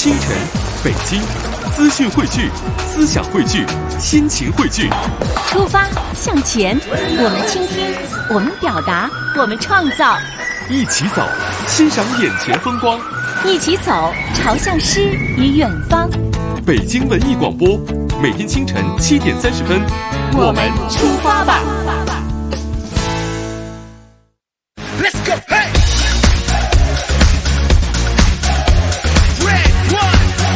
清晨，北京，资讯汇聚，思想汇聚，心情汇聚。 出发向前，我们倾听，我们表达，我们创造。 一起走，欣赏眼前风光。 一起走，朝向诗与远方。 北京文艺广播，每天清晨7点30分， 我们出发吧。 Let's go, hey! Red one,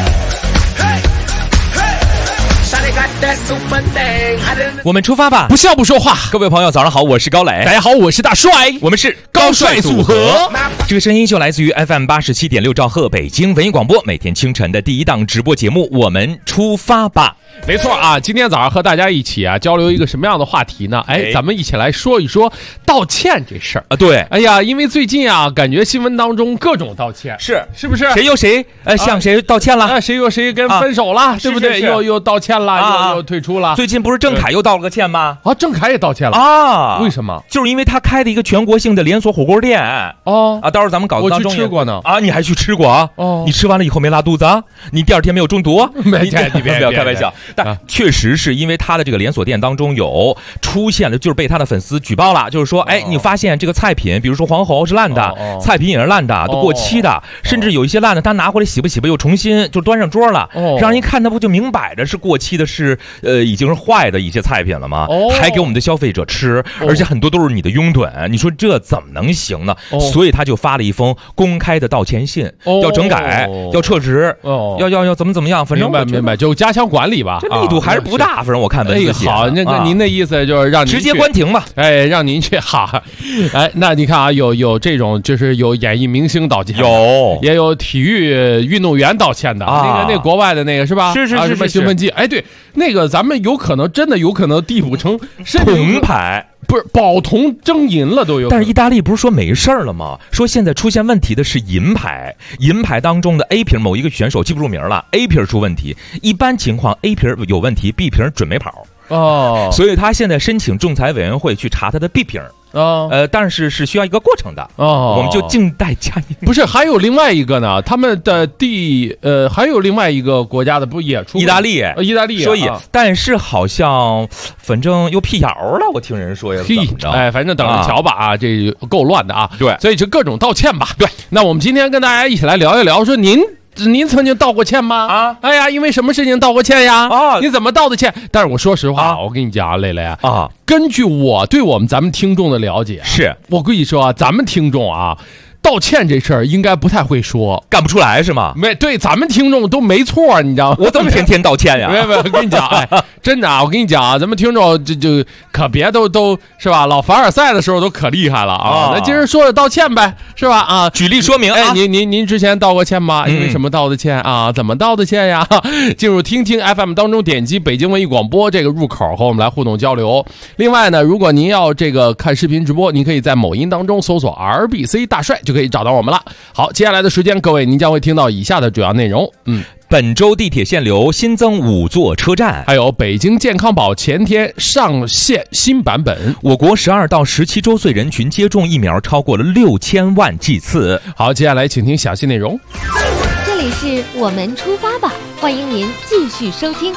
hey, hey! Shawty got that super thing. 我们出发吧， 不笑不说话。 各位朋友，早上好，我是高磊。 大家好，我是大帅， 我们是高帅组合。 这个声音就来自于 FM 87.6兆赫北京文艺广播，每天清晨的第一档直播节目，我们出发吧。 没错啊，今天早上和大家一起啊交流一个什么样的话题呢？咱们一起来说一说道歉这事儿啊。对， 哎呀，因为最近啊，感觉新闻当中各种道歉，是不是？ 谁又谁向谁道歉了？ 谁又谁跟分手了，对不对？又道歉了，又退出了。 最近不是郑恺又道了个歉吗？ 啊，郑恺也道歉了啊？ 为什么？ 就是因为他开的一个全国性的连锁火锅店哦啊，到时候咱们稿子当中我去吃过呢啊，你还去吃过啊？ 哦， 你吃完了以后没拉肚子啊？你第二天没有中毒？ 没，你不要开玩笑。但确实是因为他的这个连锁店当中有出现了，就是被他的粉丝举报了，就是说，你发现这个菜品，比如说黄喉是烂的，菜品也是烂的，都过期的，甚至有一些烂的，他拿回来洗吧洗吧又重新就端上桌了，让人一看，那不就明摆着是过期的，是已经是坏的一些菜品了吗？还给我们的消费者吃，而且很多都是你的拥趸，你说这怎么能行呢？所以他就发了一封公开的道歉信，要整改，要撤职，要怎么样，反正明白，就加强管理吧， 这力度还是不大，反正我看文字写。 好，那个您的意思就是让您直接关停吧？ 让您去好。那你看啊，有这种就是有演艺明星道歉，也有体育运动员道歉的，那国外的那个是吧？ 是什么兴奋剂？对，那个咱们真的有可能递补成铜牌。 不是保铜争银了都有， 但是意大利不是说没事了吗？说现在出现问题的是银牌，银牌当中的 A 瓶某一个选手记不住名了 ，A 瓶出问题，一般情况 A 瓶有问题 ，B 瓶准没跑所以他现在申请仲裁委员会去查他的 B 瓶。但是需要一个过程的我们就静待佳音。 不是，还有另外一个呢？他们的还有另外一个国家的不也出意大利？ 意大利， 所以但是好像反正又辟谣了，我听人说呀。 反正等着瞧吧啊，这够乱的啊。 对， 所以就各种道歉吧。 对， 那我们今天跟大家一起来聊一聊，说您曾经道过歉吗？哎呀，因为什么事情道过歉呀？你怎么道的歉？但是我说实话，我跟你讲啊，磊磊啊，根据我对咱们听众的了解，我跟你说啊，咱们听众啊，道歉这事儿应该不太会说， 干不出来是吗？ 对，咱们听众都没错，你知道吗？ 我怎么天天道歉呀？ 没，我跟你讲，真的啊，我跟你讲啊，咱们听众就可别都是吧？老凡尔赛的时候都可厉害了啊！那今儿说的道歉呗，是吧？啊， 举例说明啊。 您之前道过歉吗？因为什么道的歉啊？怎么道的歉呀？进入听听 FM 当中，点击北京文艺广播这个入口和我们来互动交流。另外呢，如果您要这个看视频直播，您可以在某音当中搜索 RBC 大帅就可以找到我们了。好，接下来的时间，各位您将会听到以下的主要内容。 本周地铁限流新增5座车站， 还有北京健康宝前天上线新版本。 我国12到17周岁人群接种疫苗超过了6000万剂次。 好，接下来请听详细内容。 这里是我们出发吧，欢迎您继续收听。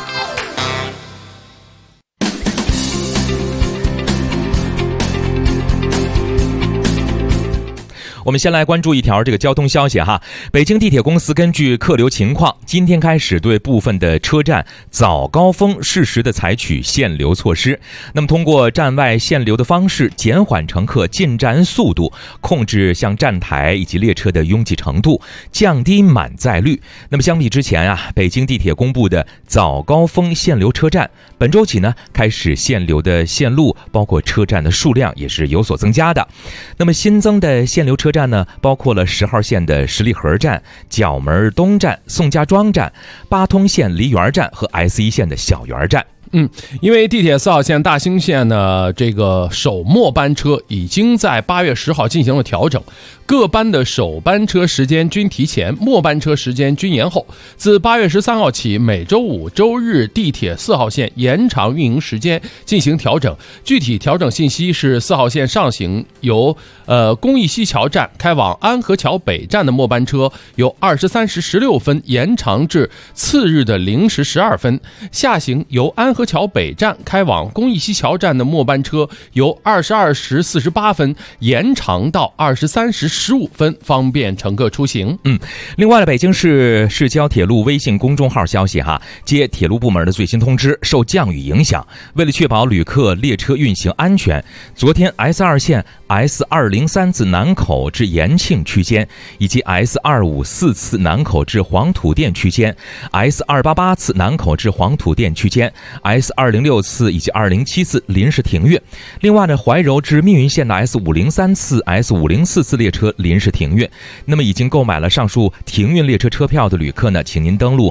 我们先来关注一条这个交通消息哈。北京地铁公司根据客流情况，今天开始对部分的车站早高峰适时的采取限流措施。那么通过站外限流的方式，减缓乘客进站速度，控制像站台以及列车的拥挤程度，降低满载率。那么相比之前啊，北京地铁公布的早高峰限流车站，本周起呢开始限流的线路，包括车站的数量也是有所增加的。那么新增的限流车站呢，包括了10号线的十里河站、角门东站、宋家庄站、八通线梨园站和 S1 线的小园站。 因为地铁4号线大兴线呢，这个首末班车已经在8月10号进行了调整，各班的首班车时间均提前，末班车时间均延后。自8月13号起，每周五、周日地铁4号线延长运营时间进行调整。具体调整信息是4号线上行由公益西桥站开往安河桥北站的末班车由23时16分延长至次日的0时12分，下行由安河桥北站开往公益西桥站的末班车由22时48分延长到23时15分，方便乘客出行。 另外呢，北京市市郊铁路微信公众号消息哈，接铁路部门的最新通知，受降雨影响，为了确保旅客列车运行安全，昨天 S2 线 S203 次南口至延庆区间，以及 S254 次南口至黄土店区间， S288 次南口至黄土店区间， S206 次以及207次临时停运。另外呢，怀柔至密云线的 S503 次 S504 次列车临时停运。那么已经购买了上述停运列车车票的旅客呢，请您登录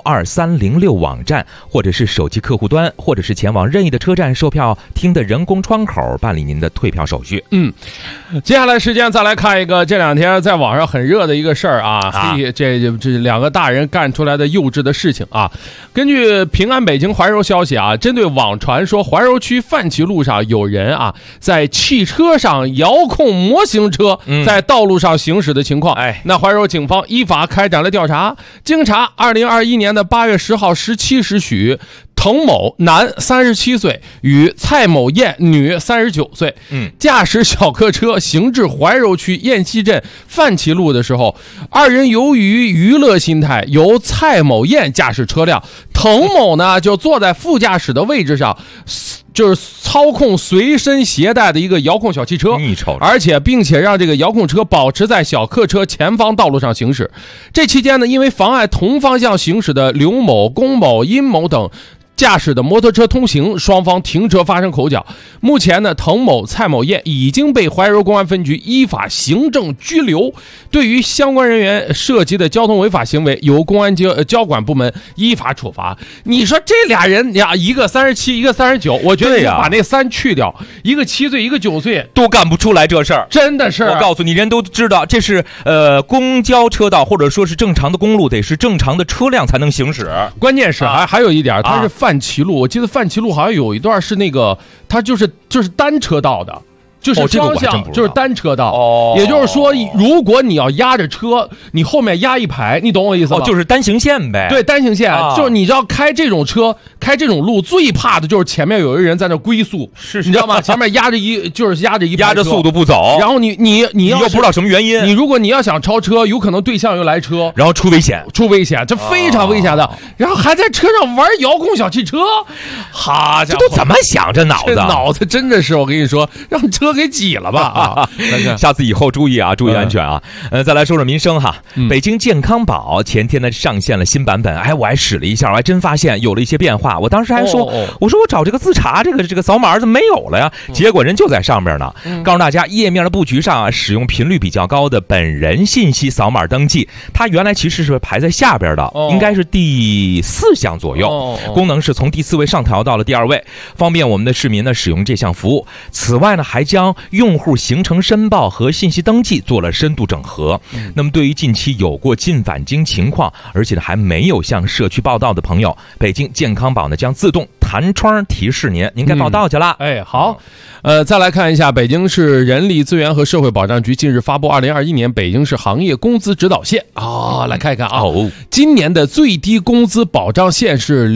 12306网站，或者是手机客户端，或者是前往任意的车站售票厅的人工窗口办理您的退票手续。 接下来时间再来看一个这两天在网上很热的一个事儿啊，这两个大人干出来的幼稚的事情啊。根据平安北京怀柔消息啊，针对网传说怀柔区范岐路上有人啊在汽车上遥控模型车在道路上行驶的情况，那怀柔警方依法开展了调查。经查，2021年的8月10号17时许，滕某男37岁与蔡某燕女39岁，驾驶小客车行至怀柔区雁西镇范岐路的时候，二人由于娱乐心态，由蔡某燕驾驶车辆，滕某呢就坐在副驾驶的位置上，就是操控随身携带的一个遥控小汽车，而且并且让这个遥控车保持在小客车前方道路上行驶。这期间呢，因为妨碍同方向行驶的刘某、龚某、殷某等驾驶的摩托车通行，双方停车发生口角。目前呢，滕某、蔡某燕已经被怀柔公安分局依法行政拘留。对于相关人员涉及的交通违法行为，由公安交管部门依法处罚。你说这俩人呀，一个37，一个39，我觉得你把那3去掉，一个7岁，一个9岁， 都干不出来这事儿， 真的是。 我告诉你，人都知道这是公交车道，或者说是正常的公路，得是正常的车辆才能行驶。 关键是还有一点，它是范岐路，我记得范岐路好像有一段是那个，它就是单车道的。就是双向，就是单车道，也就是说，如果你要压着车，你后面压一排，你懂我意思吗？ 就是单行线呗。 对，单行线，就是你要开这种车，开这种路，最怕的就是前面有一个人在那龟速， 你知道吗？前面压着速度不走， 然后你又不知道什么原因， 如果你要想超车，有可能对向又来车， 然后出危险， 这非常危险的。然后还在车上玩遥控小汽车，好家伙， 这都怎么想这脑子？ 脑子真的是，我跟你说，让车给挤了吧啊！ 下次以后注意啊，注意安全啊。再来说说民生哈，北京健康宝前天呢上线了新版本，我还使了一下，我还真发现有了一些变化。我当时还说，我说我找这个自查这个扫码怎么没有了呀？结果人就在上面呢。告诉大家，页面的布局上使用频率比较高的本人信息扫码登记，它原来其实是排在下边的，应该是第4项左右。功能是从第4位上调到了第2位，方便我们的市民呢使用这项服务。此外呢，还将用户行程申报和信息登记做了深度整合。那么对于近期有过进返京情况，而且呢还没有向社区报到的朋友，北京健康宝呢将自动弹窗提示您该报到去了。 好，再来看一下北京市人力资源和社会保障局近日发布2021年北京市行业工资指导线来看一看今年的最低工资保障线是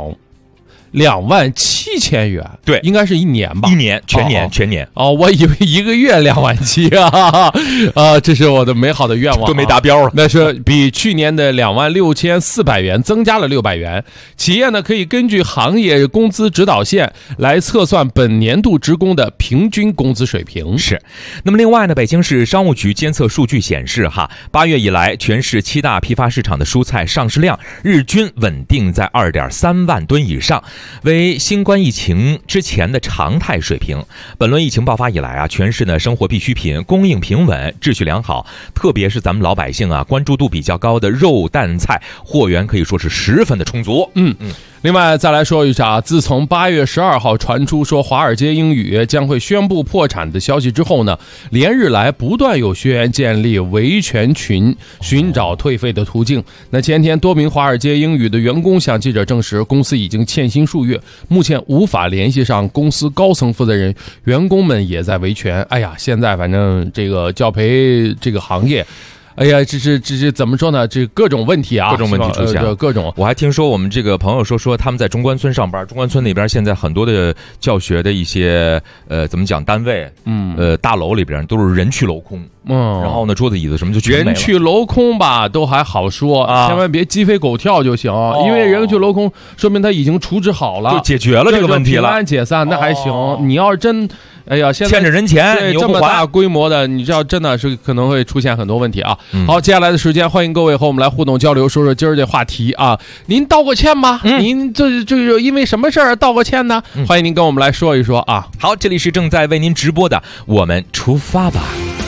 27000元， 对， 应该是1年吧？ 一年，全年。 我以为1个月27000啊！这是我的美好的愿望， 都没达标了。 那是比去年的26400元增加了600元。企业呢可以根据行业工资指导线来测算本年度职工的平均工资水平。 是。那么另外呢，北京市商务局监测数据显示8月以来，全市7大批发市场的蔬菜上市量日均稳定在2.3万吨以上。为新冠疫情之前的常态水平。本轮疫情爆发以来全市呢生活必需品供应平稳，秩序良好，特别是咱们老百姓关注度比较高的肉蛋菜货源可以说是十分的充足。 另外再来说一下，自从8月12号传出说华尔街英语将会宣布破产的消息之后呢，连日来不断有学员建立维权群，寻找退费的途径。那前天多名华尔街英语的员工向记者证实，公司已经欠薪数月，目前无法联系上公司高层负责人，员工们也在维权。哎呀，现在反正这个教培这个行业，哎呀，这是怎么说呢？这各种问题啊， 各种问题出现， 各种。 我还听说我们这个朋友说他们在中关村上班，中关村那边现在很多的教学的一些怎么讲单位，大楼里边都是人去楼空，然后呢桌子椅子什么就全没了。 人去楼空吧都还好说啊，千万别鸡飞狗跳就行，因为人去楼空说明他已经处置好了， 就解决了这个问题了， 平安解散那还行。你要是真。哎呀，现在欠着人钱， 对这么大规模的，你知道真的是可能会出现很多问题啊。好，接下来的时间，欢迎各位和我们来互动交流，说说今儿这话题啊。您道过歉吗？您这因为什么事儿道过歉呢？欢迎您跟我们来说一说啊。 好，这里是正在为您直播的，我们出发吧。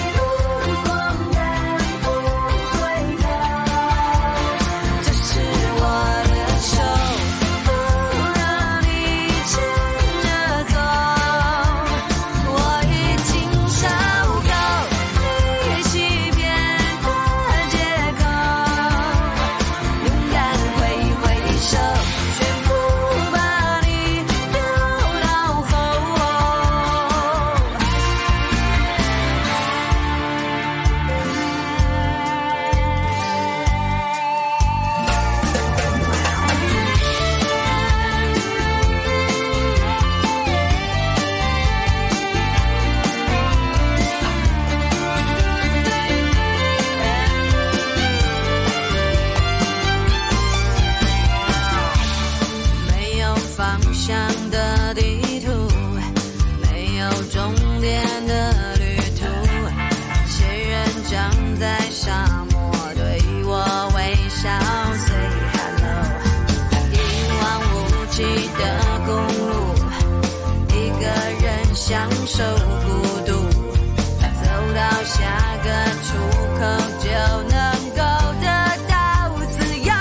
享受孤独，走到下个出口就能够得到自由。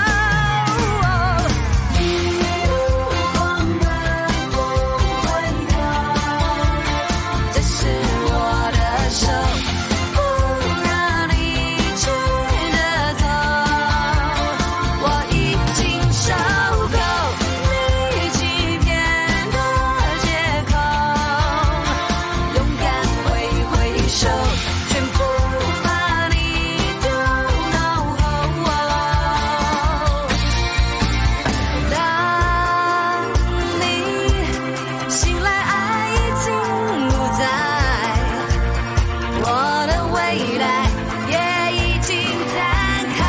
一路狂奔不回头，这是我的手，不让你牵着走。我已经受够你欺骗的借口。勇敢挥挥手，全部把你丢到后。当你醒来，爱已经不在，我的未来也已经展开。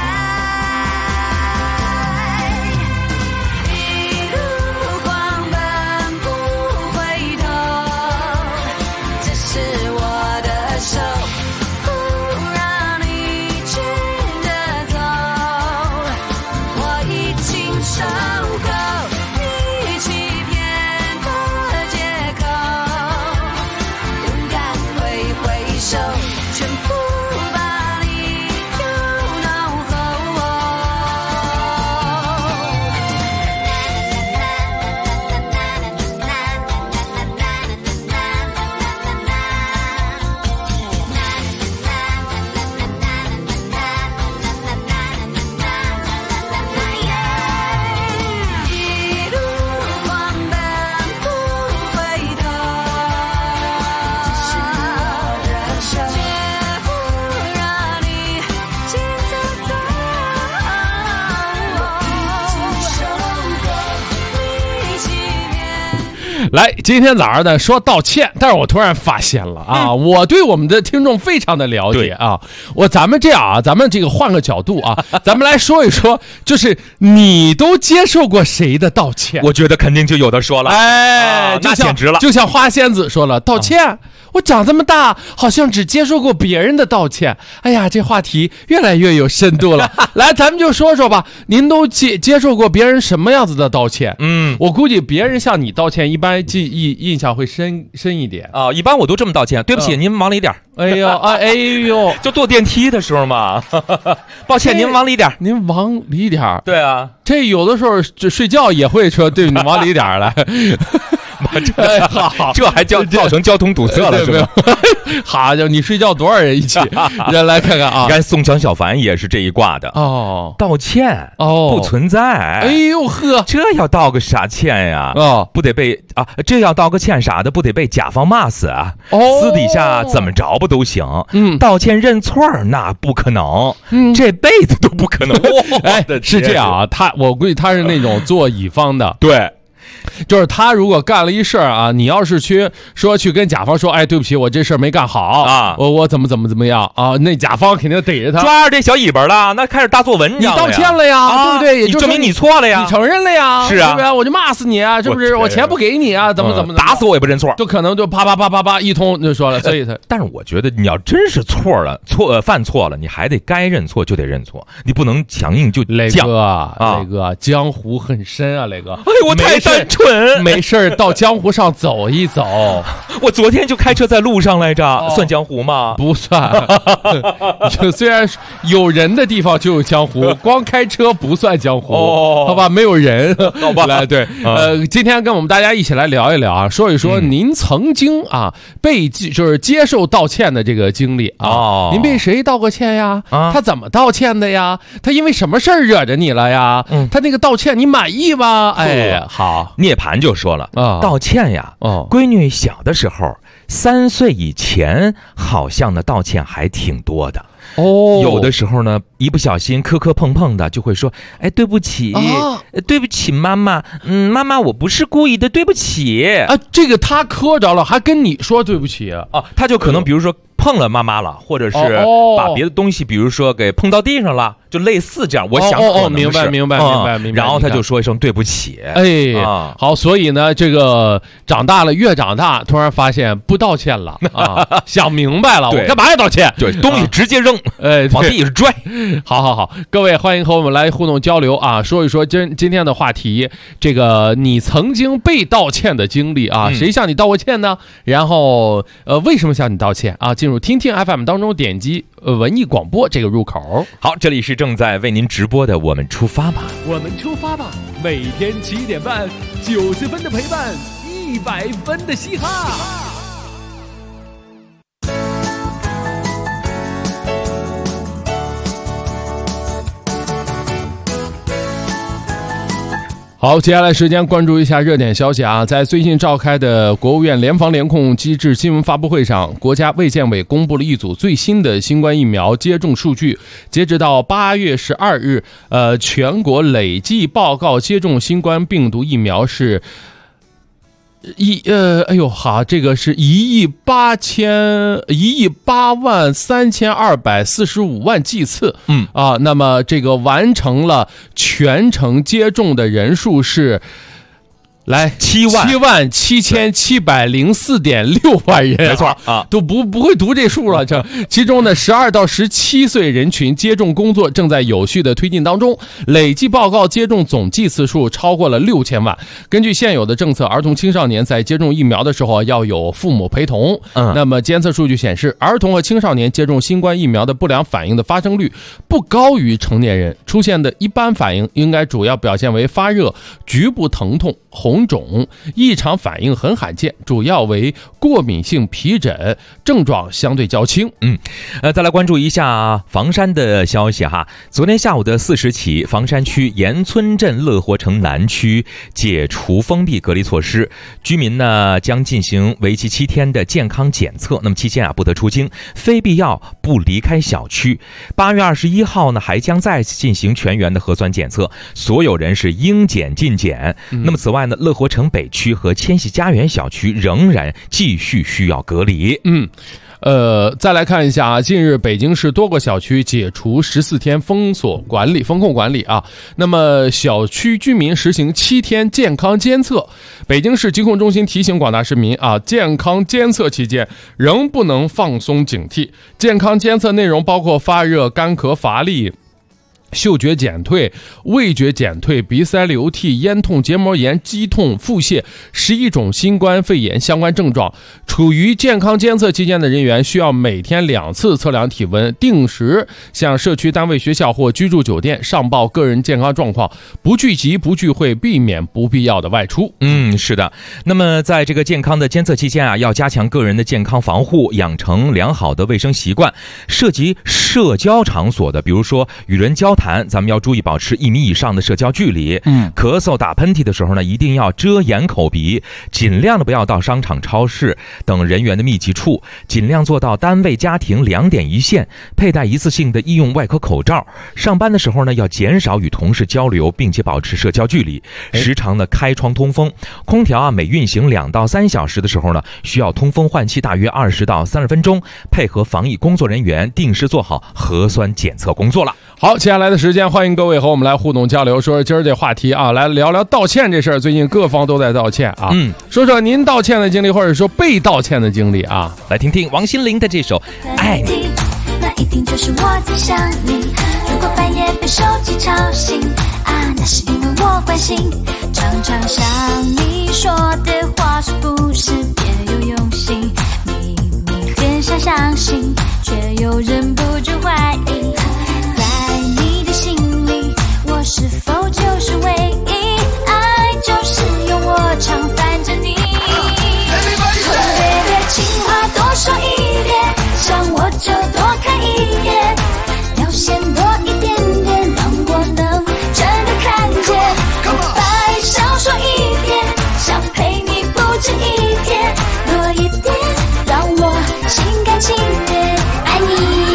一路狂奔不回头，这是我的手，不让你牵着走。我已经受够你欺骗的借口。勇敢挥挥手，全部把你丢到后。一路狂奔不回头，这是我的手，绝不让你牵着走。已经受够你欺骗。 来，今天早上呢说道歉，但是我突然发现了啊，我对我们的听众非常的了解啊。咱们这样啊，咱们这个换个角度啊，咱们来说一说，就是你都接受过谁的道歉？ 我觉得肯定就有的说了， 哎， 那简直了。 就像花仙子说了道歉。 我长这么大好像只接受过别人的道歉。哎呀，这话题越来越有深度了。来，咱们就说说吧，您都接受过别人什么样子的道歉？我估计别人向你道歉，一般印象会深一点啊。一般我都这么道歉，对不起，您往里点。 哎呦， 就坐电梯的时候嘛，抱歉，您往里点。 您往里点。 对啊， 这有的时候睡觉也会说，对，你往里点来。 这还造成交通堵塞了，是吧？ 好家伙，你睡觉多少人一起？来看看啊， 你看宋江、小凡也是这一挂的哦。 道歉不存在。 哎呦呵， 这要道个啥歉呀？不得被这要道个歉啥的，不得被甲方骂死啊？私底下怎么着不都行？道歉认错那不可能，这辈子都不可能。 哎，是这样啊，我估计他是那种做乙方的， 对。 就是他如果干了一事儿啊，你要是去跟甲方说，哎，对不起，我这事儿没干好啊，我怎么样啊？那甲方肯定逮着他抓着这小尾巴了，那开始大作文， 你道歉了呀，对不对？ 你证明你错了呀， 你承认了呀， 是啊， 对不对？我就骂死你啊，是不是？我钱不给你啊，怎么打死我也不认错， 就可能就啪一通就说了。所以他， 但是我觉得你要真是犯错了，你还得该认错就得认错，你不能强硬就磊哥，江湖很深啊，磊哥， 哎，我太单纯。 没事到江湖上走一走。 我昨天就开车在路上来着，算江湖吗？ 不算。就虽然有人的地方就有江湖，光开车不算江湖，好吧？没有人， 好吧？ 来，对，今天跟我们大家一起来聊一聊啊，说一说您曾经就是接受道歉的这个经历啊。您被谁道过歉呀？他怎么道歉的呀？他因为什么事儿惹着你了呀？他那个道歉你满意吗？哎，好， 涅槃就说了道歉呀，闺女小的时候3岁以前好像呢道歉还挺多的。有的时候呢，一不小心磕磕碰碰的，就会说：“哎，对不起，对不起，妈妈，妈妈，我不是故意的，对不起。” 这个他磕着了，还跟你说对不起他就可能比如说碰了妈妈了，或者是把别的东西，比如说给碰到地上了，就类似这样。我想明白。 然后他就说一声对不起。 好，所以呢，这个越长大，突然发现不道歉了想明白了，我干嘛要道歉？ 对，东西直接扔，往地上拽。 好，各位欢迎和我们来互动交流啊，说一说今天的话题，这个你曾经被道歉的经历啊，谁向你道过歉呢？然后为什么向你道歉啊？进入听听 FM 当中，点击文艺广播这个入口。 好，这里是正在为您直播的我们出发吧， 我们出发吧，每天7点半，90分的陪伴，100分的嘻哈。 好，接下来时间关注一下热点消息啊。在最近召开的国务院联防联控机制新闻发布会上，国家卫健委公布了一组最新的新冠疫苗接种数据。截止到8月12日，全国累计报告接种新冠病毒疫苗是这个是1亿8万3245万剂次，那么这个完成了全程接种的人数是来77704.6万人， 没错都不会读这数了。其中呢，12到17岁人群接种工作正在有序的推进当中，累计报告接种总计次数超过了6000万。根据现有的政策，儿童青少年在接种疫苗的时候要有父母陪同。那么监测数据显示，儿童和青少年接种新冠疫苗的不良反应的发生率不高于成年人，出现的一般反应应该主要表现为发热、局部疼痛、红肿，异常反应很罕见，主要为过敏性皮疹，症状相对较轻。 再来关注一下房山的消息哈。昨天下午的4时起，房山区岩村镇乐活城南区解除封闭隔离措施，居民呢将进行为期7天的健康检测，那么期间不得出京，非必要不离开小区。8月21号呢还将再次进行全员的核酸检测，所有人是应检尽检。那么此外呢，乐活城北区和千禧家园小区仍然继续需要隔离。 再来看一下啊，近日北京市多个小区解除14天封控管理啊，那么小区居民实行7天健康监测。北京市疾控中心提醒广大市民啊，健康监测期间仍不能放松警惕。健康监测内容包括发热、干咳、乏力、嗅觉减退、味觉减退、鼻塞流涕、咽痛、结膜炎、肌痛、腹泻11种新冠肺炎相关症状。处于健康监测期间的人员需要每天2次测量体温，定时向社区单位、学校或居住酒店上报个人健康状况，不聚集、不聚会，避免不必要的外出。 是的。那么在这个健康的监测期间啊，要加强个人的健康防护，养成良好的卫生习惯。涉及社交场所的，比如说与人交谈，咱们要注意保持1米以上的社交距离。咳嗽、打喷嚏的时候呢，一定要遮掩口鼻，尽量的不要到商场、超市等人员的密集处，尽量做到单位、家庭2点一线，佩戴一次性的医用外科口罩。上班的时候呢，要减少与同事交流，并且保持社交距离，时常的开窗通风。空调啊，每运行2到3小时的时候呢，需要通风换气大约20到30分钟，配合防疫工作人员定时做好核酸检测工作了。 好，接下来的时间，欢迎各位和我们来互动交流，说说今儿这话题啊，来聊聊道歉这事儿。最近各方都在道歉啊，说说您道歉的经历，或者说被道歉的经历啊。 来听听王心凌的这首《爱你》。 那一定就是我在想你。如果半夜被手机吵醒啊，那是因为我关心。常常想你说的话是不是别有用心？明明很想相信，却又忍不住怀疑。在你的心里，我是否就是唯一？爱就是用我常烦着你。Baby， 情话多说一点，想我就多看一眼，表现多一点点，让我能真的看见。白少说一点，想陪你不止一天，多一点，让我心甘情愿爱你。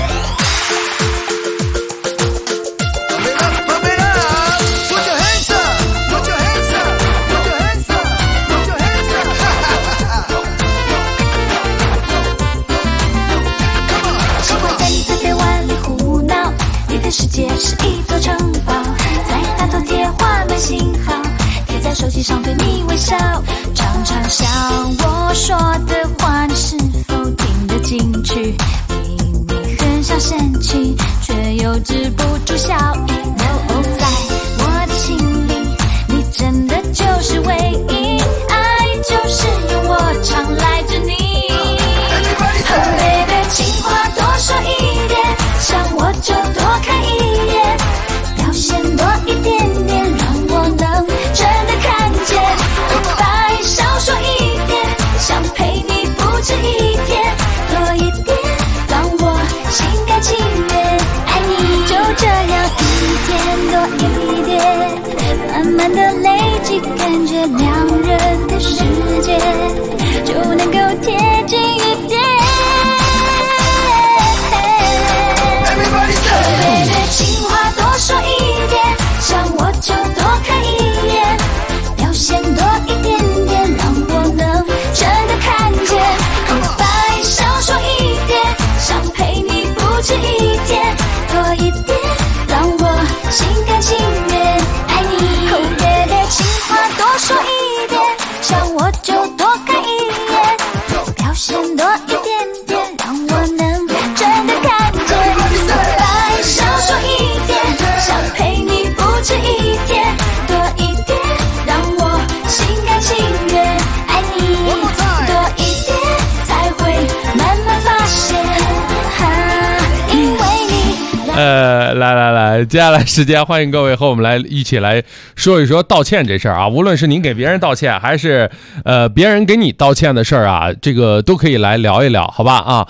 世界是一座城堡，在大头贴画满信号，贴在手机上对你微笑。常常想我说的话，你是否听得进去？明明很想生气，却又止不住笑意。No， 在我的心里，你真的就是唯一，爱就是用我常赖着你。Baby， 情话多说一点，想我就多看一眼，表现多一点点，让我能真的看见。白少说一点，想陪你不止一天，多一点，让我心甘情愿爱你。就这样一天多一点，慢慢的累积，感觉两人的世界就能够贴近一点。情话多说一点，想我就多看一眼，表现多一点点，让我能真的看见。白少说一点，想陪你不止一天，多一点，让我心甘情愿爱你。Baby， 情话多说一点，想我就多看一眼，表现多一点点，让我能真的看见。白少说一点，想陪你不止一天，多一点，让我心甘情愿爱你。多一点，才会慢慢发现，因为你。 来，接下来时间欢迎各位和我们来一起来说一说道歉这事儿啊。无论是您给别人道歉，还是别人给你道歉的事儿啊，这个都可以来聊一聊，好吧啊。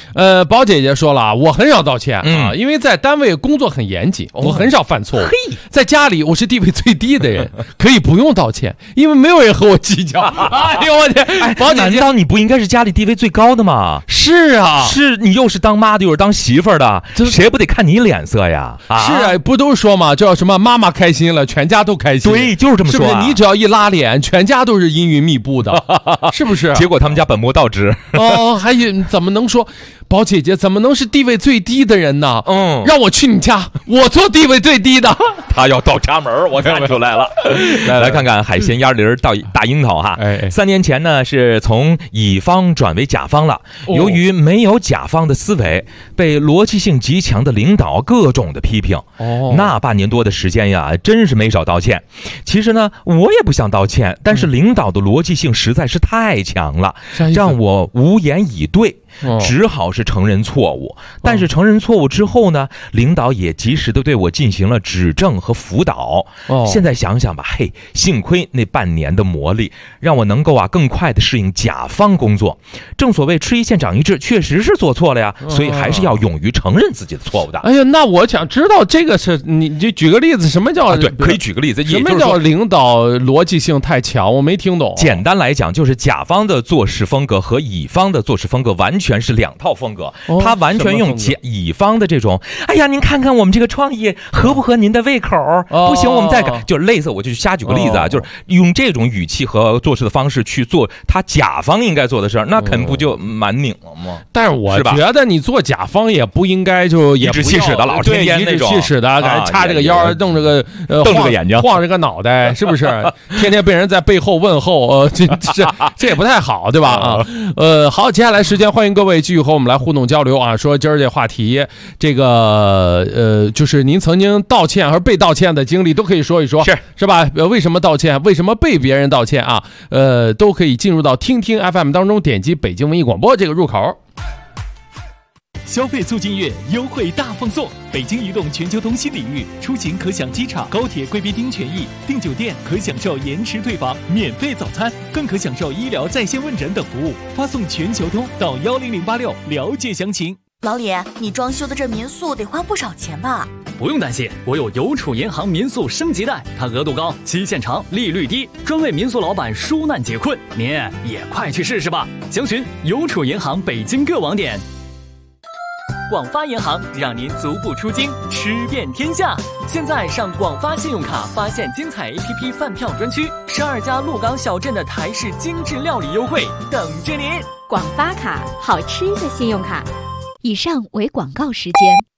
宝姐姐说了，我很少道歉啊，因为在单位工作很严谨，我很少犯错误。在家里我是地位最低的人，可以不用道歉，因为没有人和我计较。哎呦我天！宝姐姐， 难道你不应该是家里地位最高的吗？ 是啊， 是你又是当妈的又是当媳妇儿的，谁不得看你脸色呀？ 是啊，不都说嘛，叫什么妈妈开心了，全家都开心。 对，就是这么说、啊。 是不是？你只要一拉脸，全家都是阴云密布的，是不是？ 结果他们家本末倒置。 哦，还有怎么能说？宝姐姐怎么能是地位最低的人呢？让我去你家，我做地位最低的。 他要倒插门，我看出来了。来看看海鲜鸭梨到大樱桃哈。3年前呢，是从乙方转为甲方了。由于没有甲方的思维，被逻辑性极强的领导各种的批评。那半年多的时间呀，真是没少道歉。其实呢，我也不想道歉，但是领导的逻辑性实在是太强了，让我无言以对。只好是承认错误，但是承认错误之后呢，领导也及时的对我进行了指正和辅导。现在想想吧，嘿，幸亏那半年的磨砺，让我能够更快的适应甲方工作。正所谓吃一堑长一智，确实是做错了呀，所以还是要勇于承认自己的错误的。 哎呀，那我想知道这个是你就举个例子，什么叫对？可以举个例子， 什么叫领导逻辑性太强？我没听懂。 简单来讲，就是甲方的做事风格和乙方的做事风格完全是两套风格，他完全用乙方的这种，哎呀，您看看我们这个创意合不合您的胃口？不行，我们再改，就是类似，我就瞎举个例子啊，就是用这种语气和做事的方式去做他甲方应该做的事儿，那肯不就蛮拧了吗？ 但是我觉得你做甲方也不应该就颐指气使的，老天天那种颐指气使的，叉这个腰，瞪这个瞪这个眼睛， 晃这个脑袋，是不是？天天被人在背后问候，这也不太好，对吧？好，接下来时间欢迎各位继续和我们来互动交流啊。说今儿这话题，这个就是您曾经道歉和被道歉的经历都可以说一说，是吧？为什么道歉？为什么被别人道歉啊？都可以进入到听听 FM 当中，点击北京文艺广播这个入口。 消费促进月优惠大放送，北京移动全球通新领域，出行可享机场、高铁贵宾厅权益，订酒店可享受延迟退房、免费早餐，更可享受医疗在线问诊等服务。发送全球通到10086了解详情。 老李，你装修的这民宿得花不少钱吧？ 不用担心，我有邮储银行民宿升级贷，它额度高，期限长，利率低，专为民宿老板纾难解困。您也快去试试吧！详询邮储银行北京各网点。广发银行让您足不出京，吃遍天下。现在上广发信用卡发现精彩 APP 饭票专区，12家鹿港小镇的台式精致料理优惠等着您。 广发卡，好吃的信用卡。以上为广告时间。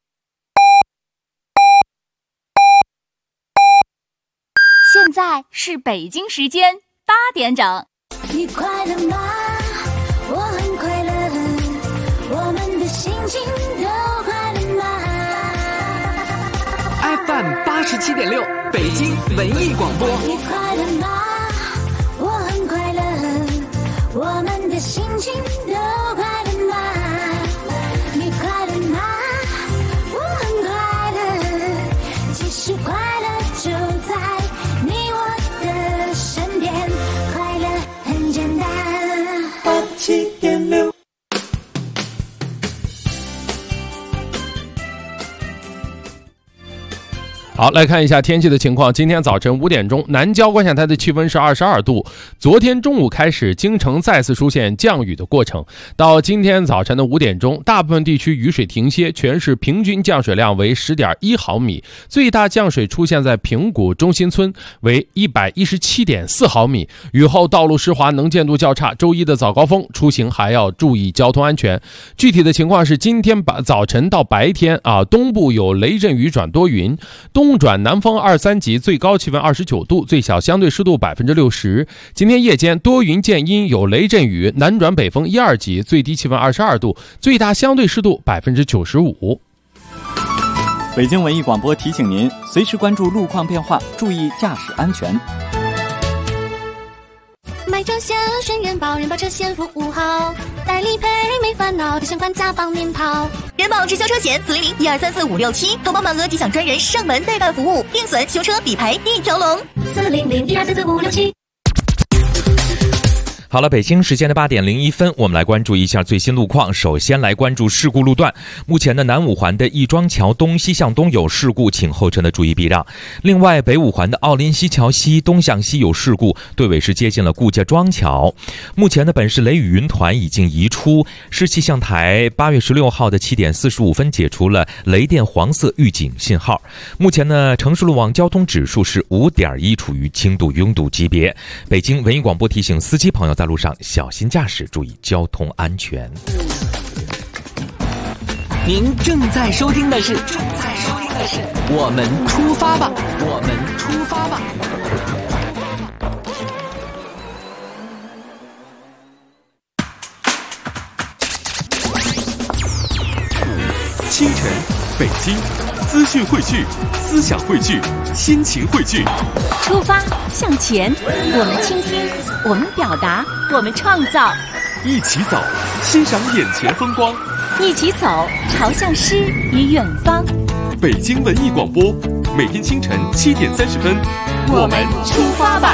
现在是北京时间8点整。 你快乐吗？我很快乐，我们的心情都快乐吗 ？FM 87.6，北京文艺广播。 你快乐吗？我很快乐，我们的心情都快乐吗？你快乐吗？我很快乐，其实快乐就在你我的身边，快乐很简单。87.6。 好，来看一下天气的情况。今天早晨5点钟，南郊观象台的气温是22度。昨天中午开始，京城再次出现降雨的过程。到今天早晨的5点钟，大部分地区雨水停歇，全市平均降水量为10.1毫米，最大降水出现在平谷中心村，为117.4毫米。雨后道路湿滑，能见度较差。周一的早高峰，出行还要注意交通安全。具体的情况是，今天早晨到白天东部有雷阵雨转多云，东转南风2、3级，最高气温29度，最小相对湿度60%。今天夜间多云见阴，有雷阵雨，南转北风1、2级，最低气温22度，最大相对湿度95%。 北京文艺广播提醒您，随时关注路况变化，注意驾驶安全。 买车险选人保，人保车险服务好，代理赔没烦恼，提前还价帮您跑。 人保直销车险400-1234567，投保满额即享专人上门代办服务，定损、修车、理赔一条龙。 400-1234567。 好了，北京时间的8点01分，我们来关注一下最新路况。首先来关注事故路段，目前的南五环的亦庄桥东西向东有事故，请后车的注意避让。另外，北五环的奥林西桥西东向西有事故，队尾是接近了顾家庄桥。目前的本市雷雨云团已经移出，市气象台8月16号的7点45分解除了雷电黄色预警信号。目前呢，城市路网交通指数是5.1，处于轻度拥堵级别。北京文艺广播提醒司机朋友在路上小心驾驶，注意交通安全。 您正在收听的是我们出发吧，我们出发吧。 清晨，北京，资讯汇聚，思想汇聚，心情汇聚。 出发，向前，我们倾听，我们表达，我们创造。 一起走，欣赏眼前风光。 一起走，朝向诗与远方。 北京文艺广播，每天清晨7点30分， 我们出发吧。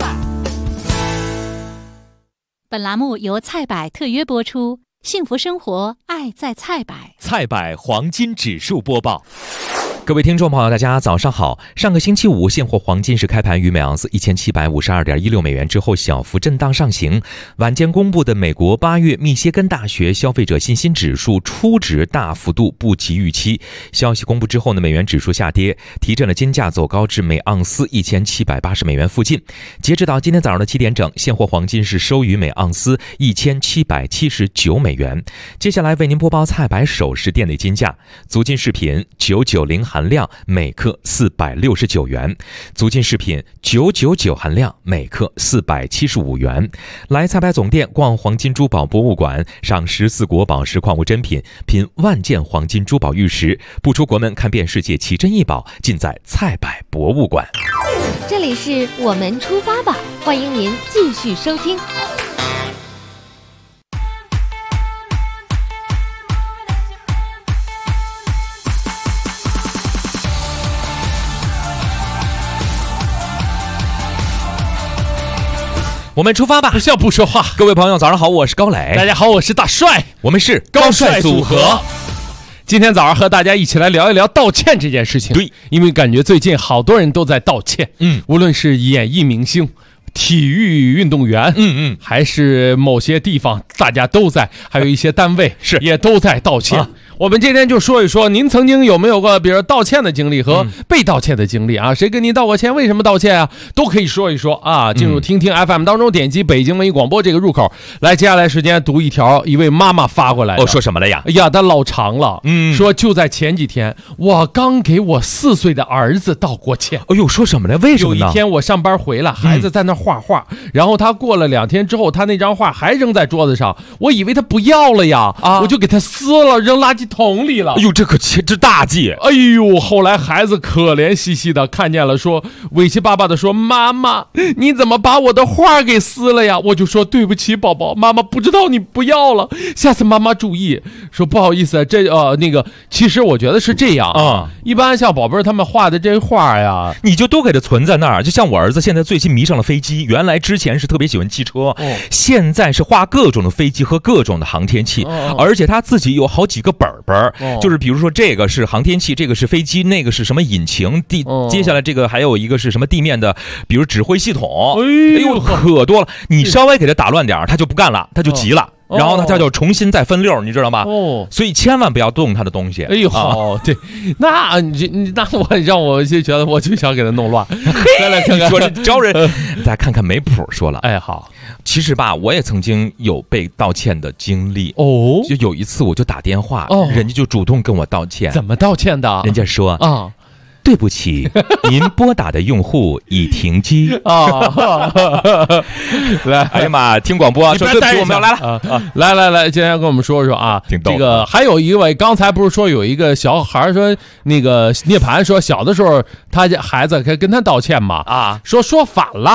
本栏目由菜百特约播出，幸福生活，爱在菜百。 菜百黄金指数播报。 各位听众朋友，大家早上好。上个星期五，现货黄金是开盘于每盎司1752.16美元之后小幅震荡上行。晚间公布的美国8月密歇根大学消费者信心指数初值大幅度不及预期。消息公布之后呢，美元指数下跌，提振了金价走高至每盎司1780美元附近。截止到今天早上的7点整，现货黄金是收于每盎司1779美元。接下来为您播报菜百首饰店内金价：足金饰品990含量每克469元，足金饰品999含量每克475元。来菜百总店逛黄金珠宝博物馆，赏14国宝石矿物珍品，品万件黄金珠宝玉石，不出国门看遍世界奇珍异宝，尽在菜百博物馆。 这里是我们出发吧，欢迎您继续收听。 我们出发吧， 不笑不说话。 各位朋友早上好，我是高磊。 大家好，我是大帅。 我们是高帅组合。今天早上和大家一起来聊一聊道歉这件事情。 对， 因为感觉最近好多人都在道歉。无论是演艺明星、体育运动员，还是某些地方，大家都在，还有一些单位也都在道歉。我们今天就说一说，您曾经有没有过比如道歉的经历和被道歉的经历啊？谁跟您道过歉，为什么道歉啊？都可以说一说啊。进入听听 FM 当中，点击北京文艺广播这个入口，来，接下来时间读一条一位妈妈发过来的。 说什么了呀？ 哎呀，她老长了。说就在前几天，我刚给我4岁的儿子道过歉。 哎呦，说什么呢？为什么呢？ 有一天我上班回来，孩子在那画画，然后他过了2天之后，他那张画还扔在桌子上，我以为他不要了呀，我就给他撕了，扔垃圾桶里了。 哎呦，这大忌！ 哎呦，后来孩子可怜兮兮的看见了，说委屈巴巴的说：“妈妈，你怎么把我的画给撕了呀？”我就说：“对不起，宝宝，妈妈不知道你不要了，下次妈妈注意。”说不好意思，其实我觉得是这样啊。一般像宝贝儿他们画的这画呀， 你就都给它存在那儿。就像我儿子现在最近迷上了飞机，原来之前是特别喜欢汽车，现在是画各种的飞机和各种的航天器，而且他自己有好几个本本。就是比如说这个是航天器，这个是飞机，那个是什么引擎，接下来这个还有一个是什么地面的，比如指挥系统。哎呦，可多了！你稍微给他打乱点，他就不干了，他就急了。然后呢，他就重新再分溜，你知道吗？所以千万不要动他的东西。 哎呦，对，那让我就觉得我就想给他弄乱。再来看看， 说这招人，再看看没谱说了。 哎，好， 其实吧，我也曾经有被道歉的经历。就有一次我就打电话，人家就主动跟我道歉。 怎么道歉的？ 人家说对不起，您拨打的用户已停机。来，哎呀妈，听广播说对不起，我们要来了。 来，今天跟我们说说啊， 挺逗。 这个还有一位，刚才不是说有一个小孩说那个涅槃说小的时候他孩子跟他道歉嘛，说反了。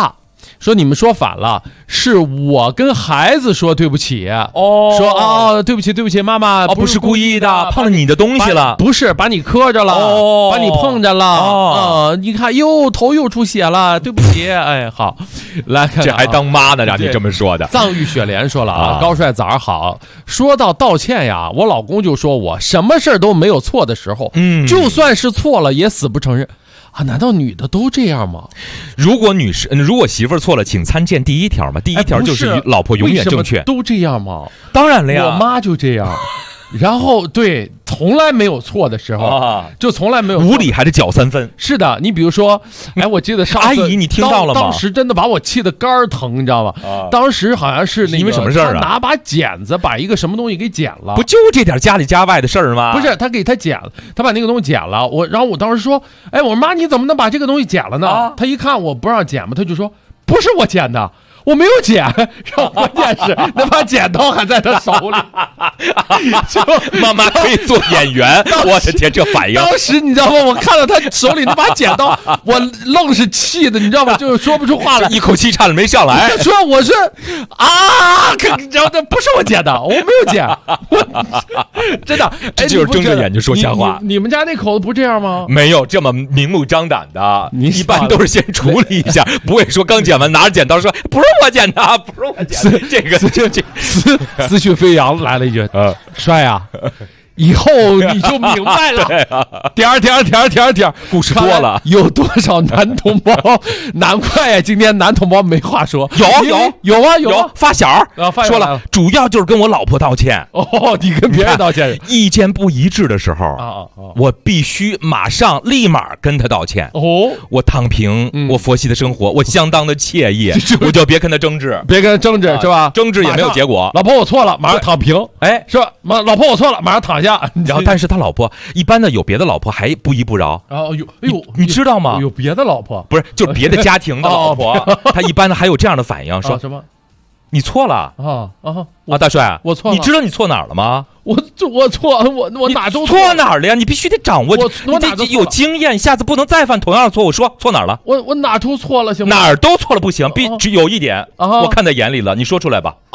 说你们说反了，是我跟孩子说对不起。说对不起，妈妈不是故意的，碰了你的东西了， 不是把你磕着了，把你碰着了，你看头又出血了，对不起。哎，好，来看看， 这还当妈呢，让你这么说的。 藏玉雪莲说了啊，高帅早上好。说到道歉呀，我老公就说我什么事儿都没有错的时候，就算是错了也死不承认。难道女的都这样吗？ 如果媳妇儿错了，请参见第一条嘛。第一条就是老婆永远正确。 都这样吗？ 当然了呀， 我妈就这样。然后对，从来没有错的时候就从来没有错， 无理还是搅3分。 是的，你比如说，我记得上次阿姨，你听到了吗？ 当时真的把我气得肝儿疼，你知道吗？当时好像是因为什么事儿啊？ 他拿把剪子把一个什么东西给剪了， 不就这点家里家外的事儿吗？ 不是，他给他剪了，他把那个东西剪了。然后我当时说，我说妈，你怎么能把这个东西剪了呢？他一看我不让剪嘛，他就说不是我剪的。我没有剪，然后关键是那把剪刀还在他手里， 就妈妈可以做演员，我的天，这反应！ 当时你知道吗？我看到他手里那把剪刀，我愣是气的，你知道吗？就是说不出话来， 一口气差点没上来。 我说你知道这不是我剪的，我没有剪，真的， 这就是睁着眼睛说瞎话。 你们家那口子不这样吗？ 没有这么明目张胆的，一般都是先处理一下，不会说刚剪完拿着剪刀说不是我剪的，不是我剪的。这个思绪飞扬来了一句：“帅啊！”以后你就明白了。点儿， 故事多了， 有多少男同胞？难怪呀，今天男同胞没话说。有发小说了，主要就是跟我老婆道歉。 你跟别人道歉， 意见不一致的时候我必须立马跟他道歉。我躺平，我佛系的生活，我相当的惬意，我就别跟他争执， 是吧？ 争执也没有结果。 老婆我错了，马上躺平。是吧？老婆我错了，马上躺下。 然后，但是他老婆一般的有别的老婆还不依不饶。你知道吗？ 有别的老婆， 不是就是别的家庭的老婆，他一般的还有这样的反应，说什么？ 你错了大帅， 我错了。 你知道你错哪儿了吗？ 我错，我哪都错哪儿了呀？你必须得掌握， 我哪都有经验，下次不能再犯同样的错误。说错哪儿了？ 我哪都错了，行吗？ 哪儿都错了不行，只有一点我看在眼里了，你说出来吧。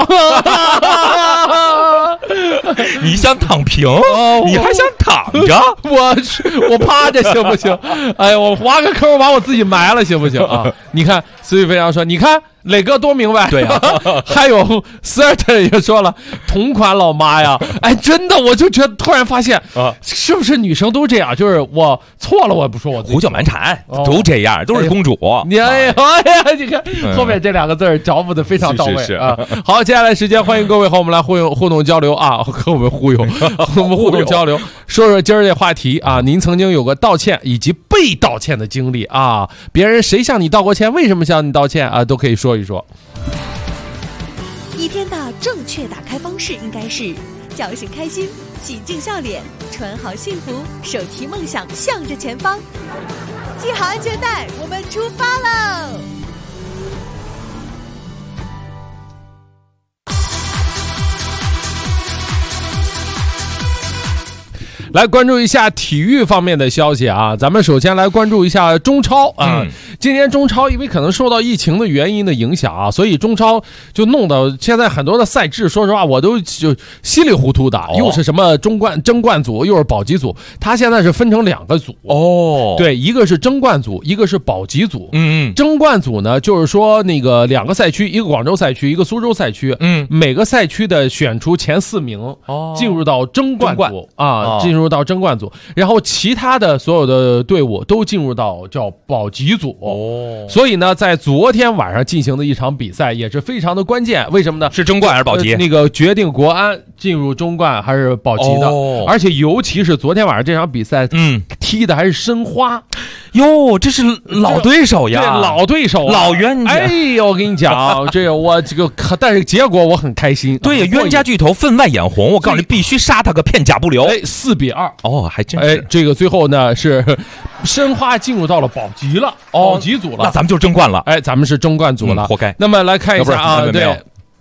你想躺平，你还想躺着？ 我趴着行不行？哎呀，我挖个坑把我自己埋了行不行啊？你看思绪飞扬说，你看磊哥多明白。 对啊， 还有斯尔特也说了，同款老妈呀。真的，我就觉得突然发现是不是女生都这样？就是我错了，我不说我胡搅蛮缠，都这样，都是公主。 你看后面这2个字着不得非常到位啊。好，接下来时间欢迎各位和我们来互动交流啊，和我们忽悠，我们互动交流，说说今儿这话题啊。您曾经有过道歉以及被道歉的经历啊？别人谁向你道过歉？为什么向你道歉啊？都可以说一说。 一天的正确打开方式应该是叫声开心，洗净笑脸，穿好幸福，手提梦想向着前方，系好安全带，我们出发喽！ 来关注一下体育方面的消息啊，咱们首先来关注一下中超啊。今年中超因为可能受到疫情的原因的影响啊，所以中超就弄到现在很多的赛制，说实话我都就稀里糊涂的，又是什么争冠组，又是保级组，它现在是分成2个组对，一个是争冠组，一个是保级组。争冠组呢，就是说那个2个赛区，一个广州赛区，一个苏州赛区，每个赛区的选出前4名进入到争冠组啊，进入到争冠组，然后其他的所有的队伍都进入到叫保级组。所以呢，在昨天晚上进行的一场比赛也是非常的关键。为什么呢？ 是争冠还是保级？ 那个决定国安进入中冠还是保级的。而且尤其是昨天晚上这场比赛，踢的还是申花。 这是老对手呀， 对，老对手， 老冤家。 我跟你讲，但是结果我很开心。 对呀，冤家巨头分外眼红，我告诉你，必须杀他个片甲不留。 4-2。 还真是。 这个最后呢是申花进入到了保级了，保级组了。 那咱们就争冠了。 咱们是争冠组了， 活该。 那么来看一下啊，对。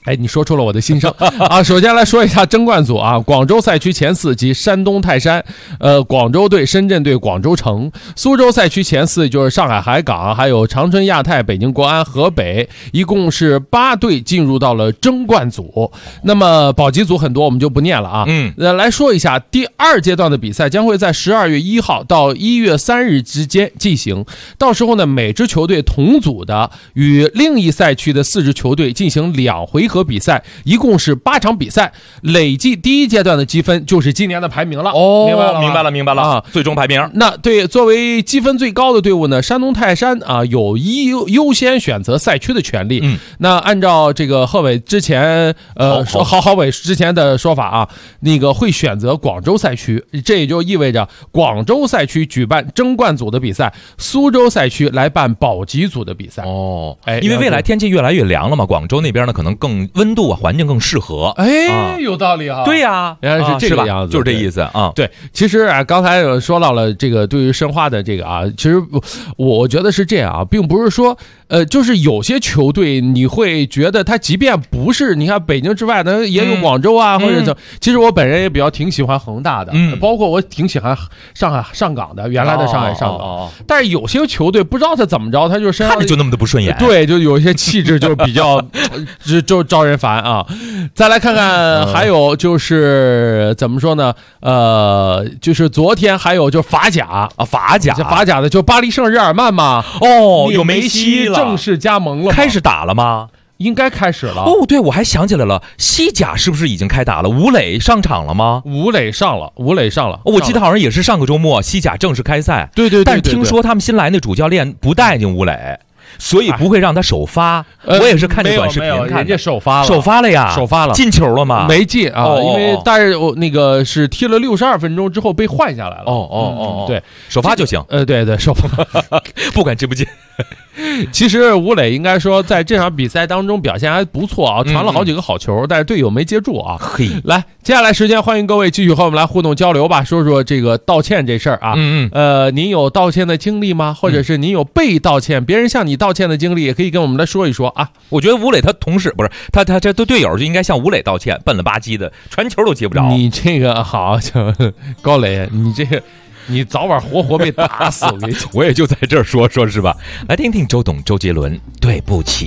哎，你说出了我的心声啊！首先来说一下争冠组啊，广州赛区前4及山东泰山，广州队、深圳队、广州城；苏州赛区前4就是上海海港，还有长春亚泰、北京国安、河北，一共是8队进入到了争冠组。那么保级组很多，我们就不念了啊。来说一下第2阶段的比赛将会在12月1号到1月3日之间进行，到时候呢，每支球队同组的与另一赛区的4支球队进行2回合比赛，一共是8场比赛，累计第1阶段的积分就是今年的排名了。 哦，明白了啊！ 最终排名。 那对，作为积分最高的队伍呢，山东泰山啊有优先选择赛区的权利。那按照这个贺伟之前郝伟之前的说法啊，那个会选择广州赛区，这也就意味着广州赛区举办争冠组的比赛，苏州赛区来办保级组的比赛。 哦，因为未来天气越来越凉了嘛，广州那边呢可能更温度啊环境更适合。 哎，有道理啊。 对呀， 原来是这个样子， 就是这意思啊。 对，其实啊，刚才说到了这个对于申花的这个啊，其实我觉得是这样啊，并不是说就是有些球队你会觉得他即便不是你看北京之外的也有广州啊，或者怎，其实我本人也比较挺喜欢恒大的，包括我挺喜欢上港的，原来的上海上港，但是有些球队不知道他怎么着，他就身上看着就那么的不顺眼， 对，就有一些气质就比较就招人烦啊。再来看看，还有就是怎么说呢？就是昨天还有就法甲啊，法甲的就巴黎圣日耳曼嘛， 哦，有梅西了， 正式加盟了， 开始打了吗？ 应该开始了。 哦，对，我还想起来了，西甲是不是已经开打了？吴磊上场了吗？ 吴磊上了。 我记得好像也是上个周末西甲正式开赛。 对， 但是听说他们新来的主教练不待见吴磊，所以不会让他首发。我也是看这短视频看的， 人家首发了呀， 首发了，进球了吗？ 没进啊，因为但是我那个是踢了62分钟之后被换下来了。对， 首发就行。 对，首发， 不管进不进。 其实吴磊应该说在这场比赛当中表现还不错啊，传了好几个好球，但是队友没接住啊。来，接下来时间欢迎各位继续和我们来互动交流吧，说说这个道歉这事儿啊。您有道歉的经历吗？或者是您有被道歉，别人向你道歉的经历，也可以跟我们来说一说啊。 我觉得吴磊他同事不是他这队友就应该向吴磊道歉，笨了吧唧的，传球都接不着。 你这个好，高磊，你这个。你早晚活被打死，我跟你讲， 我也就在这儿说是吧？来听听周杰伦，对不起。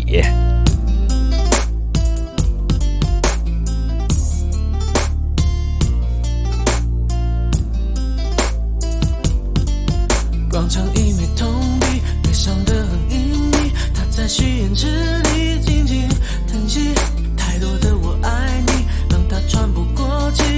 广场一枚铜币，悲伤得很隐秘，他在许愿池里静静叹息，太多的我爱你，让他喘不过气，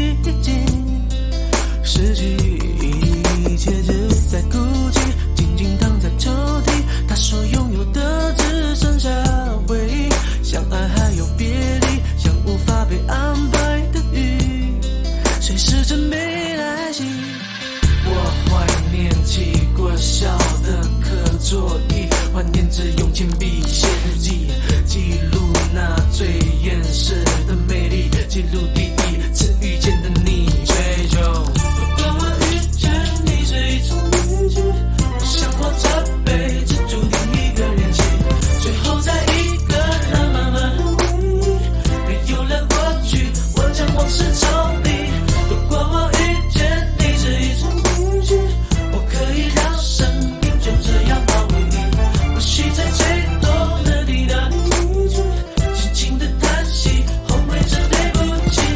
失去一切只在孤寂，静静躺在抽屉。他说拥有的只剩下回忆，相爱还有别离，像无法被安排的雨，谁时针没来袭。我怀念起过小的课桌椅，怀念只用铅笔写日记，记录那最原始的美丽，记录第一次遇见的你，追求。如果我遇见你是一场悲剧，我想我这辈子注定一个人去，最后在一个人慢慢的回忆，没有了过去，我将往事抽离。如果我遇见你是一场悲剧，我可以让生命就这样保护你，或许在最多的抵达你一句轻轻的叹息，后悔着对不起。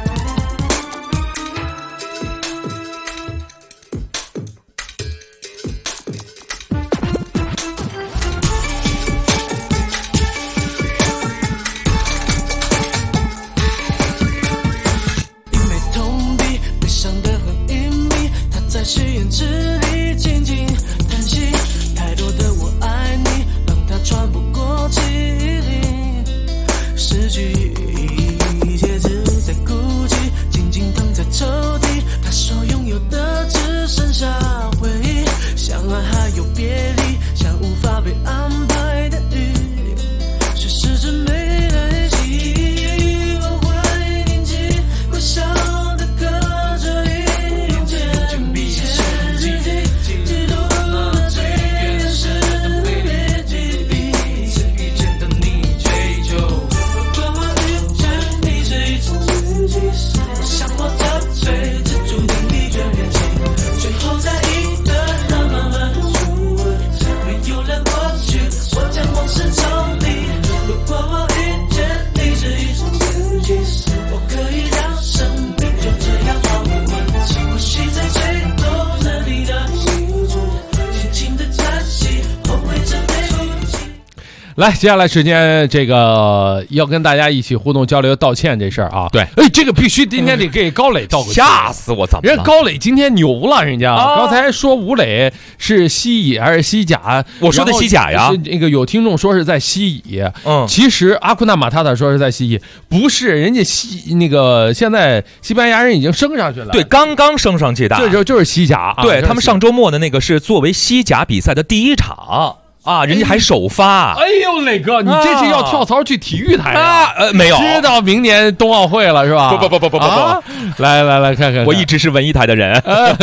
一枚铜币，悲伤得很隐秘，他在许愿池里静静叹息，太多的我爱你，让他喘不过气，失去一切只在孤寂，静静躺在抽屉。他说拥有的只剩下回忆，相爱还有别离，像无法被安排的雨，谁时针没来袭。我怀念起过小的课桌椅，用铅笔写日记， 来，接下来时间这个要跟大家一起互动交流道歉这事儿啊。 对， 哎，这个必须今天得给高磊道个歉。 吓死我！怎么了？ 人家高磊今天牛了，人家刚才说吴磊是西乙还是西甲？ 我说的西甲呀。 那个有听众说是在西乙，其实阿库纳马塔塔说是在西乙，不是，人家那个现在西班牙人已经升上去了。 对，刚刚升上去的。 这就是西甲。 对，他们上周末的那个是作为西甲比赛的第一场。啊，人家还首发！ 哎呦，磊哥，你这是要跳槽去体育台啊？没有， 知道明年冬奥会了是吧？ 不， 来看看， 我一直是文艺台的人。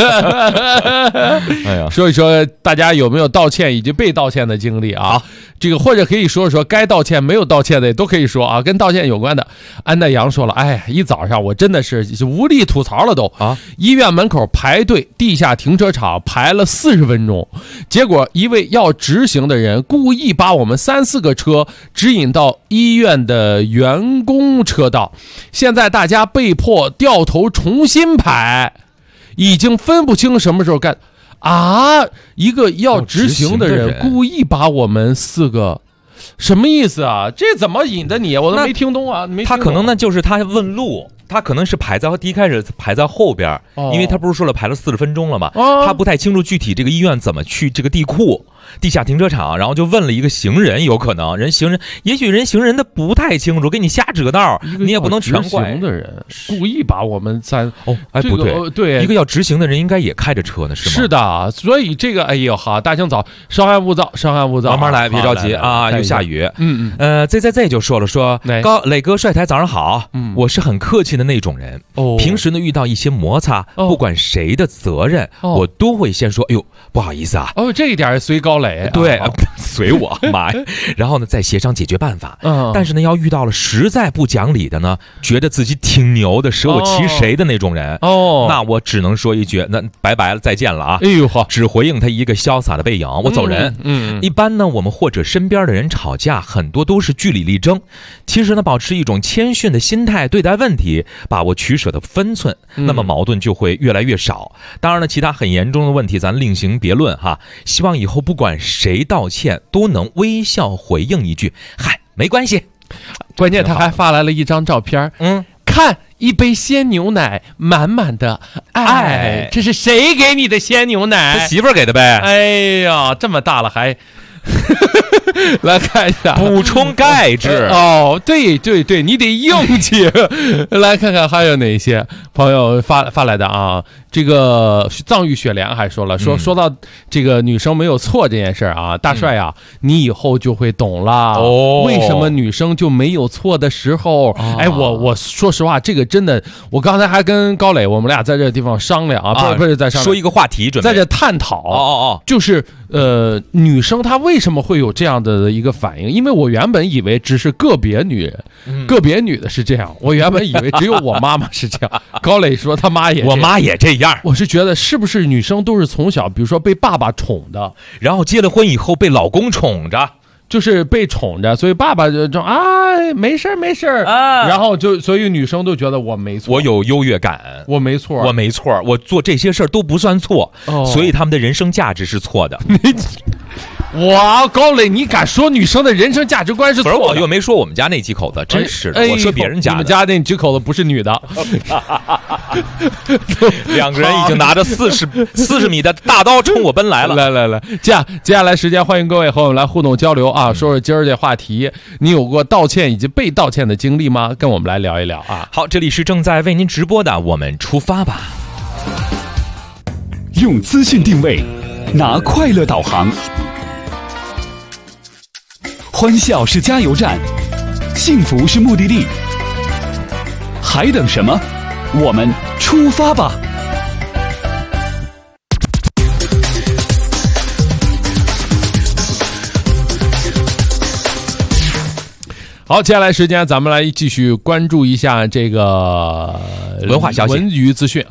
哎呀，说一说大家有没有道歉以及被道歉的经历啊？这个或者可以说该道歉没有道歉的也都可以说啊，跟道歉有关的。安代阳说了，哎，一早上我真的是无力吐槽了都啊！医院门口排队，地下停车场排了40分钟，结果一位要直行的人故意把我们3、4个车指引到医院的员工车道，现在大家被迫掉头重新排，已经分不清什么时候干啊！一个要直行的人故意把我们4个，什么意思啊？这怎么引的你？我都没听懂啊！ 他可能那就是他问路。他可能是第一开始排在后边，因为他不是说了排了40分钟了吗？他不太清楚具体这个医院怎么去这个地库、地下停车场，然后就问了一个行人，有可能也许人行人的不太清楚，给你瞎指个道，你也不能全怪。 直行的人故意把我们不对， 对， 一个要直行的人应该也开着车呢，是吗？ 是的，所以这个哎呦好，大清早稍安勿躁，慢慢来，别着急啊，又下雨。ZZZ 就说了，磊哥帅台早上好，我是很客气的那种人，平时呢遇到一些摩擦，不管谁的责任，我都会先说，哎呦不好意思啊。 这一点随高磊， 对，随我妈呀。然后呢再协商解决办法。但是呢要遇到了实在不讲理的呢，觉得自己挺牛的，舍我其谁的那种人，那我只能说一句，那拜拜了，再见了啊。 哎呦呵， 只回应他一个潇洒的背影，我走人。一般呢我们或者身边的人吵架，很多都是据理力争，其实呢保持一种谦逊的心态对待问题，把握取舍的分寸，那么矛盾就会越来越少。当然了，其他很严重的问题咱另行别论哈。希望以后不管谁道歉都能微笑回应一句，嗨，没关系。 关键他还发来了一张照片，看一杯鲜牛奶，满满的爱。这是谁给你的鲜牛奶？ 他媳妇儿给的呗。 哎呀，这么大了还来看一下， 补充钙质。 对，你得硬气。来看看还有哪些朋友发来的啊？这个藏玉雪莲还说了，说到这个女生没有错这件事啊，大帅啊，你以后就会懂了。为什么女生就没有错的时候？哎，我说实话，这个真的，我刚才还跟高磊，我们俩在这个地方商量啊，不是在商量， 说一个话题， 在这探讨。就是女生她为什么会有这样的一个反应？因为我原本以为只是个别女人，个别女的是这样，我原本以为只有我妈妈是这样。高磊说他妈也， 我妈也这样。 我是觉得是不是女生都是从小，比如说被爸爸宠的， 然后结了婚以后被老公宠着， 就是被宠着，所以爸爸就没事啊，然后所以女生都觉得我没错， 我有优越感， 我没错， 我做这些事儿都不算错，所以他们的人生价值是错的。 哇，高磊，你敢说女生的人生价值观是错的？ 不是，我又没说我们家那几口子，真是的，我说别人家的。 你们家那几口子不是女的， 两个人已经拿着40米的大刀冲我奔来了。 来，接下来时间，欢迎各位和我们来互动交流啊，说说今儿这话题，你有过道歉以及被道歉的经历吗？跟我们来聊一聊啊。 好，这里是正在为您直播的，我们出发吧。 用资讯定位，拿快乐导航。欢笑是加油站，幸福是目的地，还等什么？我们出发吧！ 好，接下来时间咱们来继续关注一下这个文化消息、 文娱资讯啊。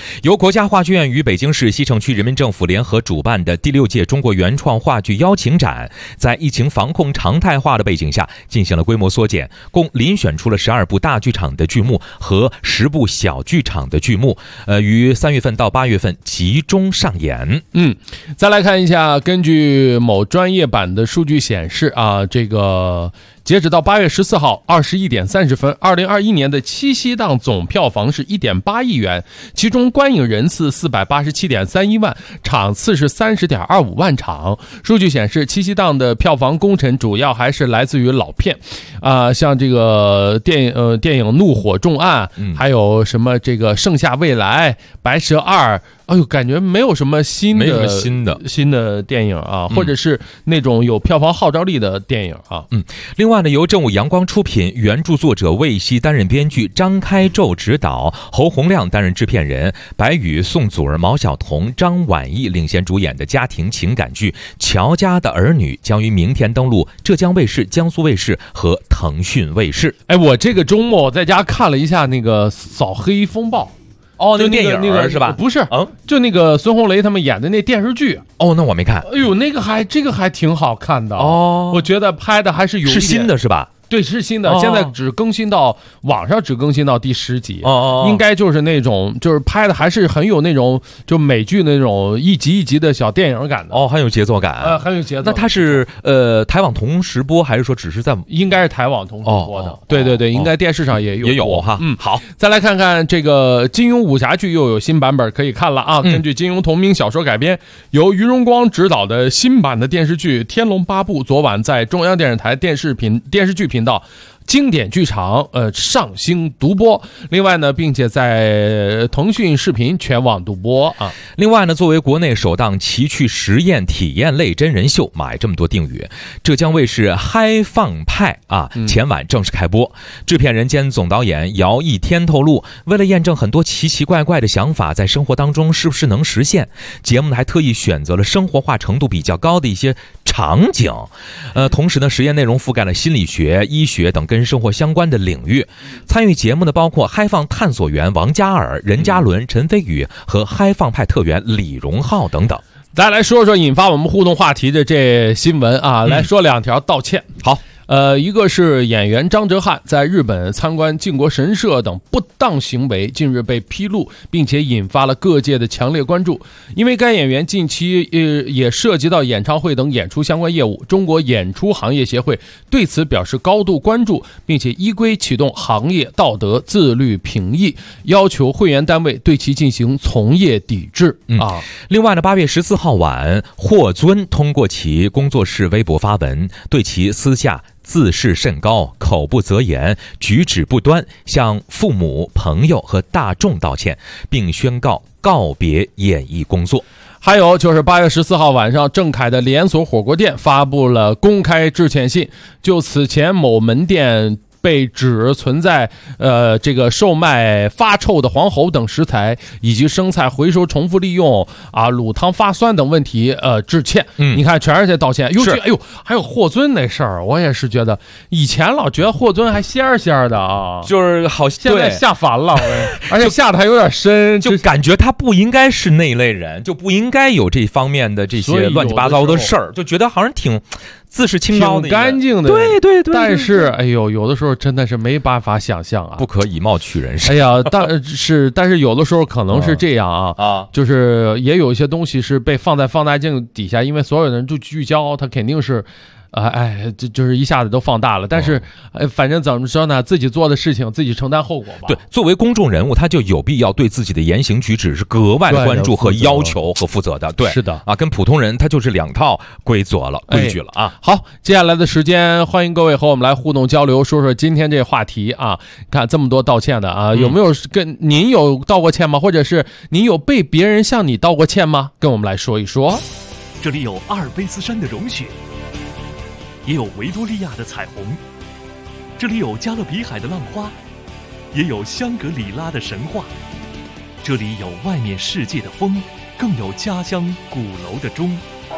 由国家话剧院与北京市西城区人民政府联合主办的第6届中国原创话剧邀请展，在疫情防控常态化的背景下进行了规模缩减，共遴选出了12部大剧场的剧目和10部小剧场的剧目，于3月份到8月份集中上演。 再来看一下，根据某专业版的数据显示啊，这个截止到8月14号21点30分，2021年的七夕档总票房是1.8亿元，其中观影人次487.31万，场次是30.25万场。数据显示，七夕档的票房功臣主要还是来自于老片，像这个电影《怒火重案》，还有什么这个《盛夏未来》、《白蛇2》。哎呦，感觉没有什么新的电影啊，或者是那种有票房号召力的电影啊。 另外呢，由正午阳光出品，原著作者魏希担任编剧，张开宙执导，侯洪亮担任制片人，白宇、宋祖儿、毛晓彤、张晚意领衔主演的家庭情感剧《乔家的儿女》将于明天登陆浙江卫视、江苏卫视和腾讯卫视。 我这个周末在家看了一下那个《扫黑风暴》。 那个电影是吧？ 不是，就那个孙红雷他们演的那电视剧。 那我没看。 哎呦，这个还挺好看的我觉得拍的还是有一点， 是新的是吧？ 对，是新的，现在只更新到网上，只更新到第10集，应该就是那种，就是拍的还是很有那种就美剧那种一集一集的小电影感的， 很有节奏感， 很有节奏。 那它是台网同时播，还是说只是在？ 应该是台网同时播的，对，应该电视上也有哈。好， 再来看看这个金庸武侠剧又有新版本可以看了啊！根据金庸同名小说改编，由于荣光执导的新版的电视剧《天龙八部》，昨晚在中央电视台电视剧频道经典剧场上星独播，另外呢，并且在腾讯视频全网独播啊。 另外呢，作为国内首档奇趣实验体验类真人秀，买这么多定语，浙江卫视嗨放派前晚正式开播。制片人兼总导演姚一天透露，为了验证很多奇奇怪怪的想法在生活当中是不是能实现，节目呢还特意选择了生活化程度比较高的一些场景，同时呢，实验内容覆盖了心理学、医学等跟生活相关的领域。参与节目的包括嗨放探索员王嘉尔、任嘉伦、陈飞宇和嗨放派特员李荣浩等等。 再来说说引发我们互动话题的这新闻啊，来说2条道歉。 好。 一个是演员张哲瀚在日本参观靖国神社等不当行为近日被披露，并且引发了各界的强烈关注。因为该演员近期也涉及到演唱会等演出相关业务，中国演出行业协会对此表示高度关注，并且依规启动行业道德自律评议，要求会员单位对其进行从业抵制另外呢，8月14号晚，霍尊通过其工作室微博发文，对其私下自视甚高、口不择言、举止不端，向父母、朋友和大众道歉，并宣告告别演艺工作。 还有就是8月14号晚上，正凯的连锁火锅店发布了公开致歉信，就此前某门店被指存在这个售卖发臭的黄喉等食材，以及生菜回收重复利用卤汤发酸等问题致歉。你看全是在道歉。还有霍尊那事儿，我也是觉得以前老觉得霍尊还仙儿的啊， 就是好现在下凡了，而且下的还有点深， 就感觉他不应该是那一类人，就不应该有这方面的这些乱七八糟的事儿，就觉得好像挺自视清高的， 挺干净的。 对， 但是有的时候真的是没办法想象啊， 不可以貌取人生。 但是有的时候可能是这样就是也有一些东西是被放在放大镜底下，因为所有人就聚焦，它肯定是就是一下子都放大了。但是反正怎么说呢，自己做的事情自己承担后果吧。 对，作为公众人物，他就有必要对自己的言行举止是格外关注和要求和负责的。对， 是的跟普通人他就是2套规矩了啊。 好，接下来的时间，欢迎各位和我们来互动交流，说说今天这个话题啊。看这么多道歉的有没有跟您有道过歉吗？或者是您有被别人向你道过歉吗？跟我们来说一说。 这里有阿尔卑斯山的融雪，也有维多利亚的彩虹，这里有加勒比海的浪花，也有香格里拉的神话。这里有外面世界的风，更有家乡鼓楼的钟。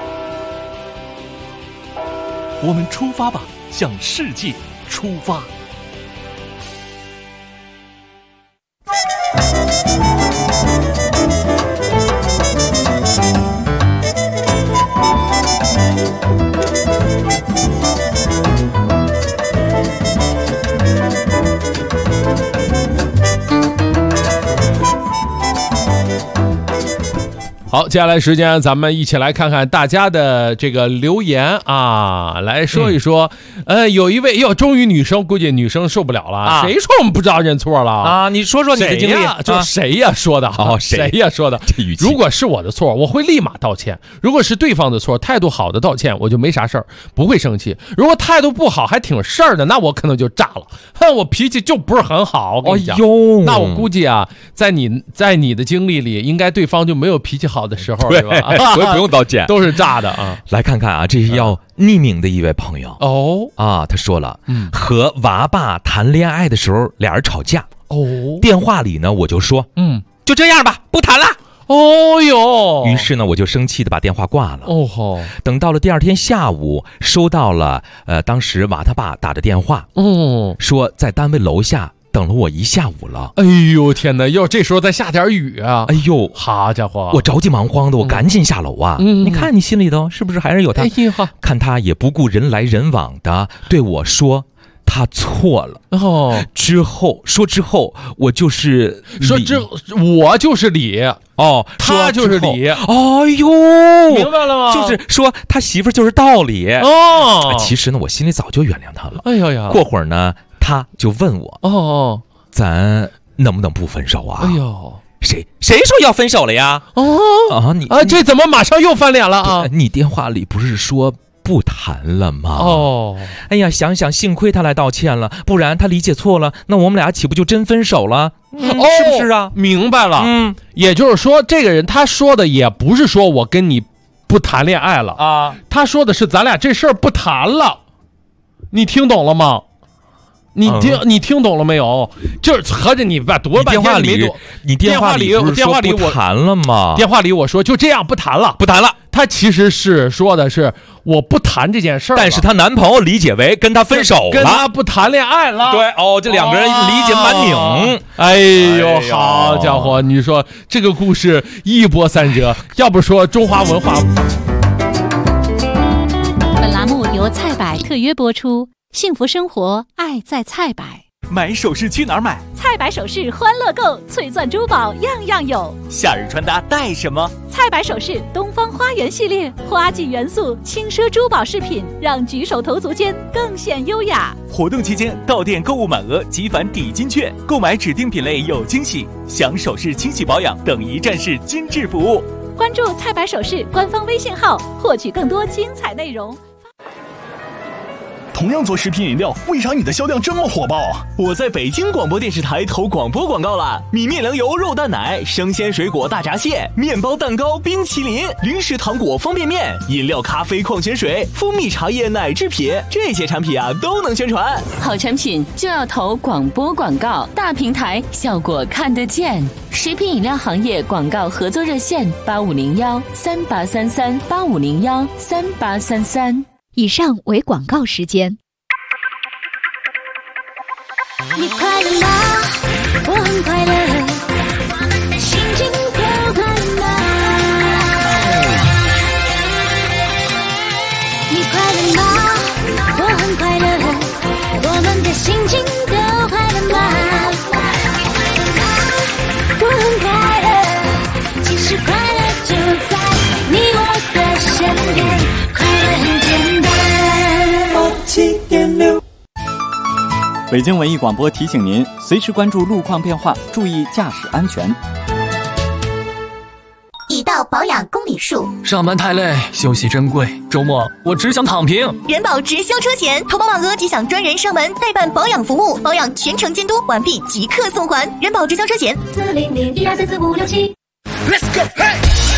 我们出发吧，向世界出发。 好，接下来时间咱们一起来看看大家的这个留言啊，来说一说。有一位终于女生，估计女生受不了了。谁说我们不知道认错了啊？ 你说说你的经历啊？ 就谁呀说的？谁呀说的？ 这语气。 如果是我的错，我会立马道歉；如果是对方的错，态度好的道歉，我就没啥事儿，不会生气。如果态度不好还挺事儿的，那我可能就炸了。我脾气就不是很好。我跟你讲，那我估计啊，在你的经历里，应该对方就没有脾气好的时候，对吧？ 我也不用道歉， 都是炸的啊！ 来看看啊，这是要匿名的一位朋友他说了，和娃爸谈恋爱的时候，俩人吵架电话里呢我就说，就这样吧，不谈了。于是呢我就生气的把电话挂了。等到了第二天下午，收到了当时娃他爸打的电话，说在单位楼下等了我一下午了。 哎呦天哪，这时候再下点雨啊！ 哎呦， 好家伙， 我着急忙慌的，我赶紧下楼啊！你看你心里头是不是还是有他？看他也不顾人来人往的对我说他错了。之后我就是理他就是理。 哎呦， 明白了吗？ 就是说他媳妇就是道理。其实呢我心里早就原谅他了。 哎呦呀， 过会儿呢他就问我咱能不能不分手啊？ 哎呦， 谁说要分手了呀？你这怎么马上又翻脸了啊？ 你电话里不是说不谈了吗？哎呀，想想幸亏他来道歉了，不然他理解错了，那我们俩岂不就真分手了？是不是啊？ 明白了。也就是说这个人他说的也不是说我跟你不谈恋爱了啊，他说的是咱俩这事儿不谈了。你听懂了吗？你听懂了没有？就是合着你吧，读了半天没读。 你电话里不谈了吗？ 电话里我说就这样不谈了。他其实是说的是我不谈这件事儿， 但是她男朋友理解为跟她分手了， 跟她不谈恋爱了。 对这两个人理解蛮拧。 哎呦，好家伙！你说这个故事一波三折，要不说中华文化。 本栏目由菜百特约播出。幸福生活，爱在菜百。 买首饰去哪儿买？ 菜百首饰欢乐购，翠钻珠宝样样有。 夏日穿搭带什么？ 菜百首饰东方花园系列，花季元素轻奢珠宝饰品，让举手投足间更显优雅。 活动期间到店购物满额即返抵金券，购买指定品类有惊喜，享首饰清洗保养等一站式精致服务。 关注菜百首饰官方微信号，获取更多精彩内容。 同样做食品饮料，为啥你的销量这么火爆啊？ 我在北京广播电视台投广播广告了，米面粮油肉蛋奶、生鲜水果大闸蟹、面包蛋糕、冰淇淋、零食糖果、方便面、饮料、咖啡、矿泉水、蜂蜜茶叶、奶制品，这些产品啊都能宣传。 好产品就要投广播广告，大平台效果看得见。食品饮料行业广告合作热线8501-3833-8501-3833。 以上为广告时间。 你快乐吗？我很快乐，心情都快乐。你快乐吗？我很快乐，我们的心情都快乐吗？我很快乐，其实快乐就在你我的身边，快乐很简单。7.6 北京文艺广播提醒您，随时关注路况变化，注意驾驶安全。 已到保养公里数， 上班太累，休息珍贵，周末我只想躺平。 人保直销车险，投保满额即享专人上门代办保养服务，保养全程监督，完毕即刻送还。人保直销车险40012444567。Let's go， 嘿！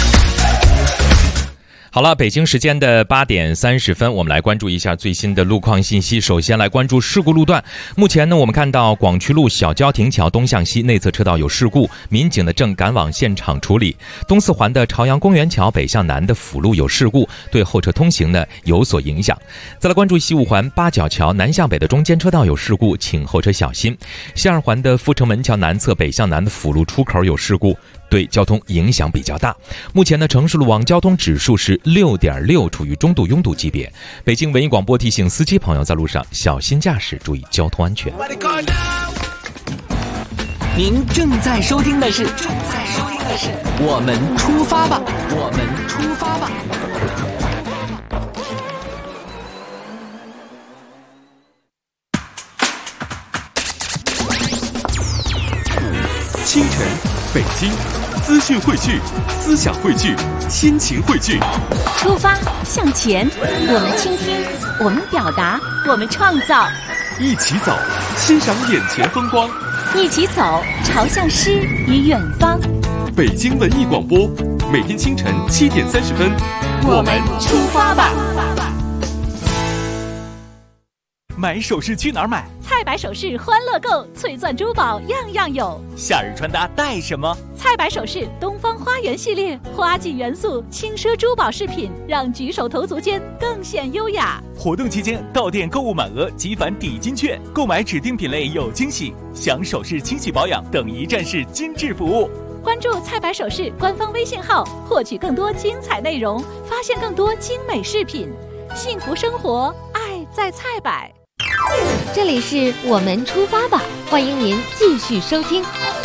好了，北京时间的8点30分，我们来关注一下最新的路况信息。首先来关注事故路段。目前呢，我们看到广渠路小交亭桥东向西内侧车道有事故，民警呢正赶往现场处理。东四环的朝阳公园桥北向南的辅路有事故，对后车通行呢有所影响。再来关注西五环八角桥南向北的中间车道有事故，请后车小心。西二环的阜成门桥南侧北向南的辅路出口有事故，对交通影响比较大。目前呢，城市路网交通指数是6.6，处于中度拥堵级别。北京文艺广播提醒司机朋友在路上小心驾驶，注意交通安全。 您正在收听的是我们出发吧，我们出发吧。 清晨，北京，资讯汇聚，思想汇聚，心情汇聚。 出发向前，我们倾听，我们表达，我们创造。 一起走，欣赏眼前风光。 一起走，朝向诗与远方。 北京文艺广播，每天清晨7点30分， 我们出发吧。 买首饰去哪儿买？ 菜百首饰欢乐购，翠钻珠宝样样有。 夏日穿搭带什么？ 菜百首饰东方花园系列花季元素轻奢珠宝饰品，让举手投足间更显优雅。 活动期间到店购物满额即返抵金券，购买指定品类有惊喜，享首饰清洗保养等一站式精致服务。 关注菜百首饰官方微信号，获取更多精彩内容，发现更多精美饰品。幸福生活，爱在菜百。 这里是我们出发吧，欢迎您继续收听。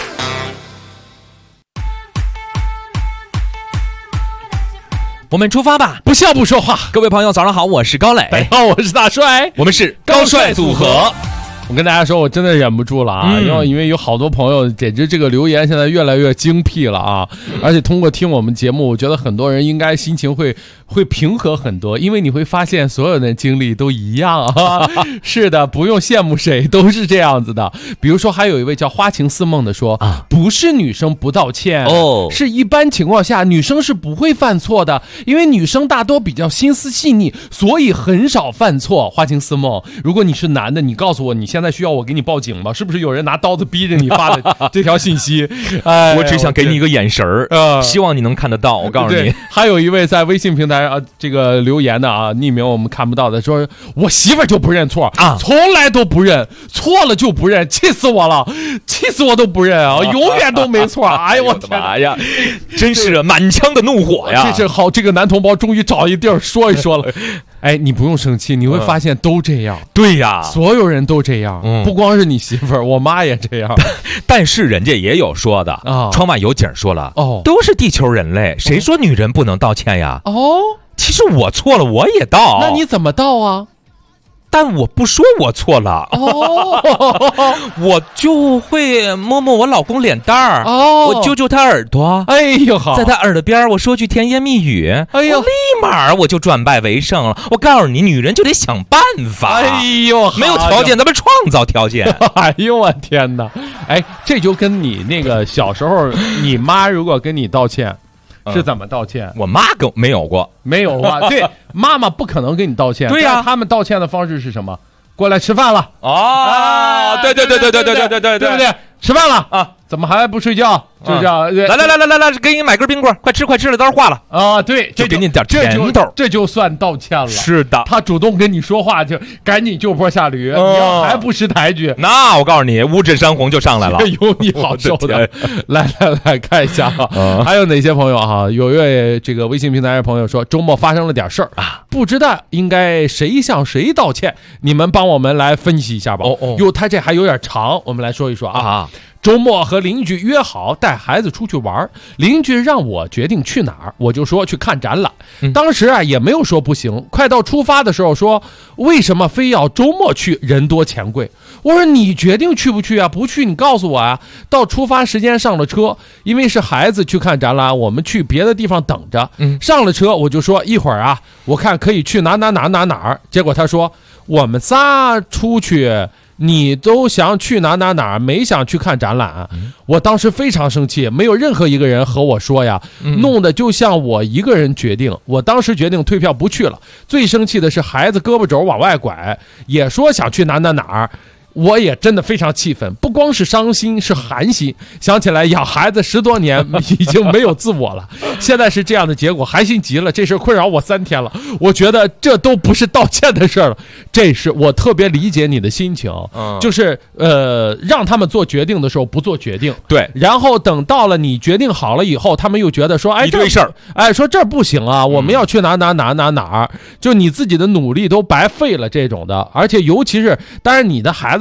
我们出发吧， 不笑不说话。 各位朋友早上好，我是高磊。 大家好，我是大帅， 我们是高帅组合。 我跟大家说，我真的忍不住了啊！因为有好多朋友，简直这个留言现在越来越精辟了啊！而且通过听我们节目，我觉得很多人应该心情会平和很多，因为你会发现所有人的经历都一样啊！是的，不用羡慕谁，都是这样子的。比如说，还有一位叫花情似梦的说啊，不是女生不道歉哦，是一般情况下女生是不会犯错的，因为女生大多比较心思细腻，所以很少犯错。花情似梦，如果你是男的，你告诉我你现在需要我给你报警吗？是不是有人拿刀子逼着你发的这条信息？ 我只想给你一个眼神儿，希望你能看得到。我告诉你， 还有一位在微信平台这个留言的啊，匿名我们看不到的，说我媳妇儿就不认错啊，从来都不认，错了就不认，气死我了，气死我都不认啊，永远都没错。哎呦我的妈呀，真是满腔的怒火呀！ 这是好，这个男同胞终于找一地儿说一说了。哎，你不用生气，你会发现都这样。 对呀， 所有人都这样，不光是你媳妇儿，我妈也这样。 但是人家也有说的啊，窗外有景说了哦， 都是地球人类，谁说女人不能道歉呀？ 哦， 其实我错了，我也道。 那你怎么道啊？ 但我不说我错了哦，我就会摸摸我老公脸蛋儿哦，我揪揪他耳朵， 哎呦好， 在他耳朵边我说句甜言蜜语， 哎呦， 立马我就转败为胜了。我告诉你，女人就得想办法， 哎呦， 没有条件咱们创造条件。 哎呦我天哪，哎，这就跟你那个小时候，你妈如果跟你道歉。是怎么道歉？ 我妈跟没有过， 没有啊。对，妈妈不可能跟你道歉。 对呀， 他们道歉的方式是什么？过来吃饭了。 哦，对，对不对？ 吃饭了啊？怎么还不睡觉？就这样。 来，给你买根冰棍，快吃，了，到时候化了啊。对， 就给你点甜头， 这就算道歉了。 是的， 他主动跟你说话，就赶紧就坡下驴，你要还不识抬举， 那我告诉你，五指山洪就上来了， 有你好受的。来看一下啊，还有哪些朋友哈？有一位这个微信平台的朋友说，周末发生了点事儿啊，不知道应该谁向谁道歉，你们帮我们来分析一下吧。哟，他这还有点长，我们来说一说啊。周末和邻居约好带孩子出去玩，邻居让我决定去哪儿，我就说去看展览。当时啊也没有说不行，快到出发的时候说为什么非要周末去，人多钱贵。我说你决定去不去啊？不去你告诉我啊。到出发时间上了车，因为是孩子去看展览，我们去别的地方等着。上了车我就说一会儿啊，我看可以去哪儿。结果他说我们仨出去。你都想去哪儿，没想去看展览。我当时非常生气，没有任何一个人和我说呀，弄得就像我一个人决定。我当时决定退票不去了。最生气的是孩子胳膊肘往外拐，也说想去哪儿。我也真的非常气愤，不光是伤心，是寒心。想起来养孩子10多年，已经没有自我了，现在是这样的结果，寒心极了。这事困扰我3天了，我觉得这都不是道歉的事儿了，这是我特别理解你的心情，就是让他们做决定的时候不做决定， 对， 然后等到了你决定好了以后，他们又觉得说，哎， 一堆事儿， 哎，说这不行啊，我们要去哪儿，就你自己的努力都白费了这种的，而且尤其是，当然你的孩子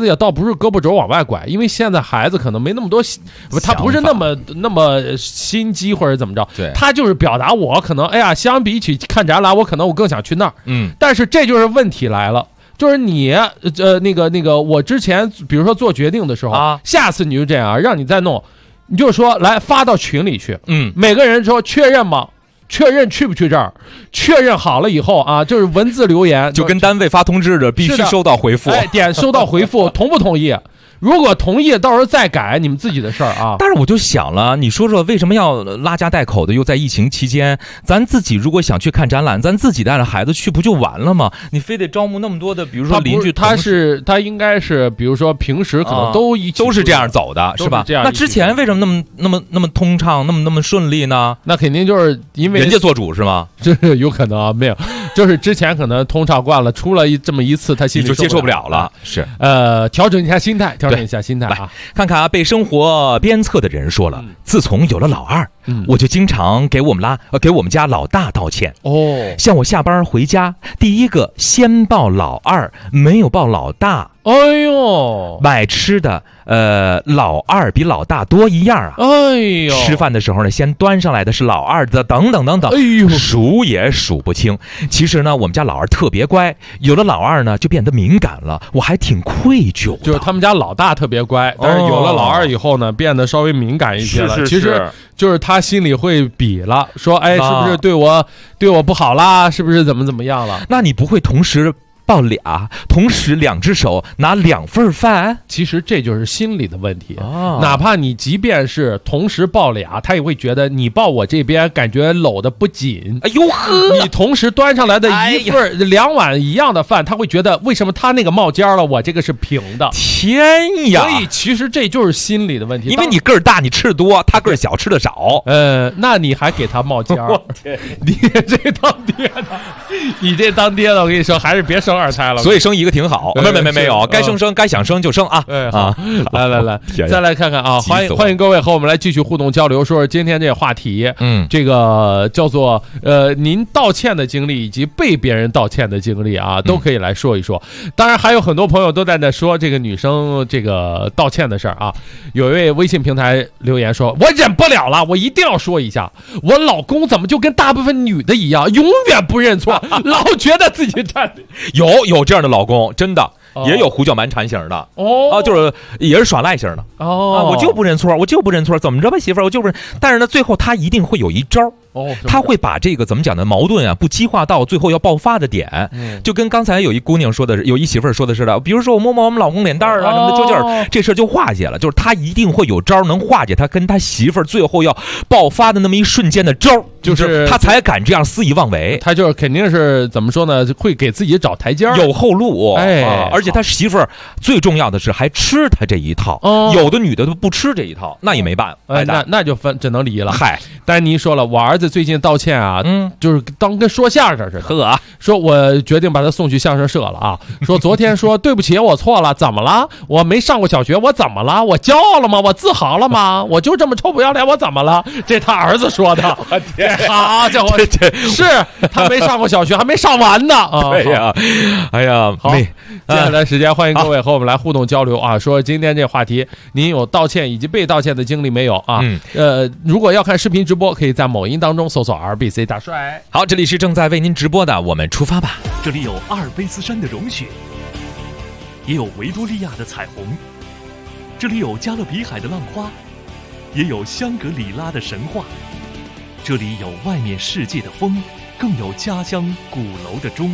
也倒不是胳膊肘往外拐，因为现在孩子可能没那么多，他不是那么心机或者怎么着， 对， 他就是表达我可能相比起看展览，我更想去那儿，但是这就是问题来了。就是你那个，我之前比如说做决定的时候下次你就这样，让你再弄，你就说来发到群里去，每个人说确认吗？确认去不去这儿？确认好了以后啊，就是文字留言， 就跟单位发通知的，必须收到回复， 点收到回复，同不同意？如果同意，到时候再改，你们自己的事儿啊。 但是我就想了，你说说为什么要拉家带口的？又在疫情期间，咱自己如果想去看展览，咱自己带着孩子去不就完了吗？你非得招募那么多的，比如说邻居， 他应该是，比如说平时可能都是这样走的，是吧？那之前为什么那么通畅，那么顺利呢？ 那肯定就是因为人家做主是吗？ 这有可能啊，没有，就是之前可能通畅惯了，出了这么一次，他心里就接受不了了。是， 调整一下心态。调整一下心态啊！ 看看被生活鞭策的人说了，自从有了老二，我就经常给我们家老大道歉。像我下班回家，第一个先抱老二，没有抱老大。 哎呦， 买吃的，老二比老大多一样啊！ 哎呦， 吃饭的时候呢，先端上来的是老二的，等等等等， 哎呦， 数也数不清。其实呢，我们家老二特别乖，有了老二呢，就变得敏感了，我还挺愧疚的。 就是他们家老大特别乖，但是有了老二以后呢，变得稍微敏感一些了。 是其实就是他心里会比了，说，是不是对我不好啦？是不是怎么样了？ 那你不会同时抱俩，同时两只手拿2份饭？ 其实这就是心理的问题。哪怕你即便是同时抱俩，他也会觉得你抱我这边感觉搂得不紧。 哎呦呵！ 你同时端上来的一份2碗一样的饭，他会觉得为什么他那个冒尖了，我这个是平的？ 天呀！ 所以其实这就是心理的问题。 因为你个儿大，你吃的多，他个儿小，吃的少。 那你还给他冒尖儿？你这当爹的，你这当爹的，我跟你说，还是别生2胎了。 所以生一个挺好。没有，该生，该想生就生啊！ 来，再来看看啊！欢迎各位和我们来继续互动交流，说说今天这个话题。这个叫做您道歉的经历以及被别人道歉的经历啊，都可以来说一说。当然，还有很多朋友都在那说这个女生这个道歉的事儿啊。有一位微信平台留言说：“我忍不了了，我一定要说一下，我老公怎么就跟大部分女的一样，永远不认错，老觉得自己站对。” 有这样的老公，真的也有胡搅蛮缠型的就是也是耍赖型的我就不认错，怎么着吧媳妇儿，我就不认。但是呢，最后他一定会有一招。他会把这个怎么讲呢？矛盾啊，不激化到最后要爆发的点。就跟刚才有一姑娘说的是，有一媳妇儿说的是的，比如说我摸摸我们老公脸蛋儿啊什么的，就劲儿，这事儿就化解了。就是他一定会有招能化解他跟他媳妇儿最后要爆发的那么一瞬间的招，就是他才敢这样肆意妄为。 他就是肯定是怎么说呢？会给自己找台阶， 有后路。而且他媳妇儿最重要的是还吃他这一套。有的女的都不吃这一套，那也没办法。 那就只能离了。 嗨， 丹妮说了，我儿子最近道歉啊，就是跟说相声似的。说我决定把他送去相声社了啊。说昨天说对不起，我错了，怎么了？我没上过小学，我怎么了？我骄傲了吗？我自豪了吗？我就这么臭不要脸，我怎么了？这他儿子说的。好家伙，是他没上过小学，还没上完呢啊！ 对呀，哎呀， 好，接下来时间欢迎各位和我们来互动交流啊。说今天这话题，您有道歉以及被道歉的经历没有啊？如果要看视频直播，可以在某音当中搜索 RBC 大帅。 好，这里是正在为您直播的，我们出发吧。 这里有阿尔卑斯山的融雪，也有维多利亚的彩虹，这里有加勒比海的浪花，也有香格里拉的神话。这里有外面世界的风，更有家乡鼓楼的钟。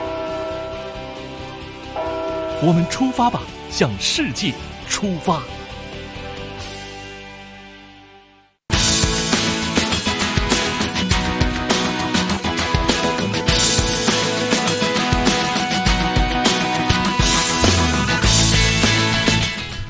我们出发吧，向世界出发。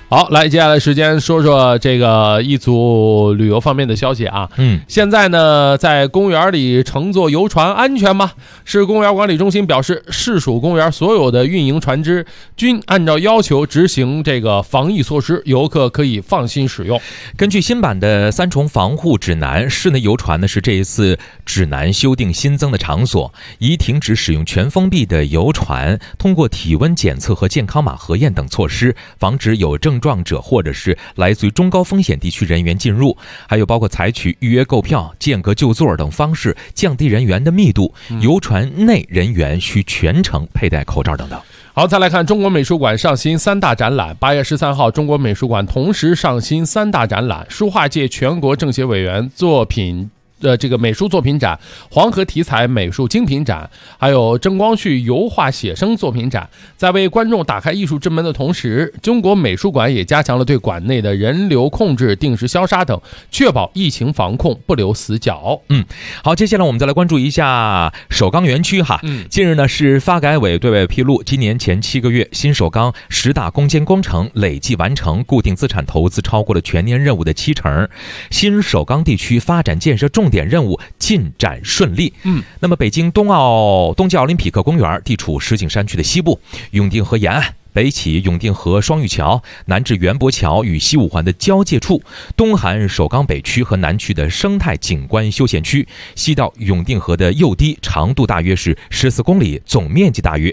好，来，接下来时间说说这个一组旅游方面的消息啊。现在呢，在公园里乘坐游船安全吗？市公园管理中心表示，市属公园所有的运营船只均按照要求执行这个防疫措施，游客可以放心使用。 根据新版的3重防护指南，室内游船呢是这一次指南修订新增的场所，已停止使用全封闭的游船，通过体温检测和健康码核验等措施，防止有症状者或者是来自于中高风险地区人员进入，还有包括采取预约购票、间隔就座等方式降低人员的密度，游船内人员需全程佩戴口罩等等。 好，再来看中国美术馆上新3大展览。8月13号，中国美术馆同时上新3大展览：书画界全国政协委员作品这个美术作品展、黄河题材美术精品展，还有郑光绪油画写生作品展。在为观众打开艺术之门的同时，中国美术馆也加强了对馆内的人流控制、定时消杀等，确保疫情防控不留死角。 好，接下来我们再来关注一下首钢园区哈。近日呢，是发改委对外披露，今年前7个月，新首钢10大攻坚工程累计完成固定资产投资超过了全年任务的70%，新首钢地区发展建设重点任务进展顺利。那么北京冬季奥林匹克公园地处石景山区的西部，永定河沿岸，北起永定河双玉桥，南至园博桥与西五环的交界处，东含首钢北区和南区的生态景观休闲区，西到永定河的右堤，长度大约是14公里，总面积大约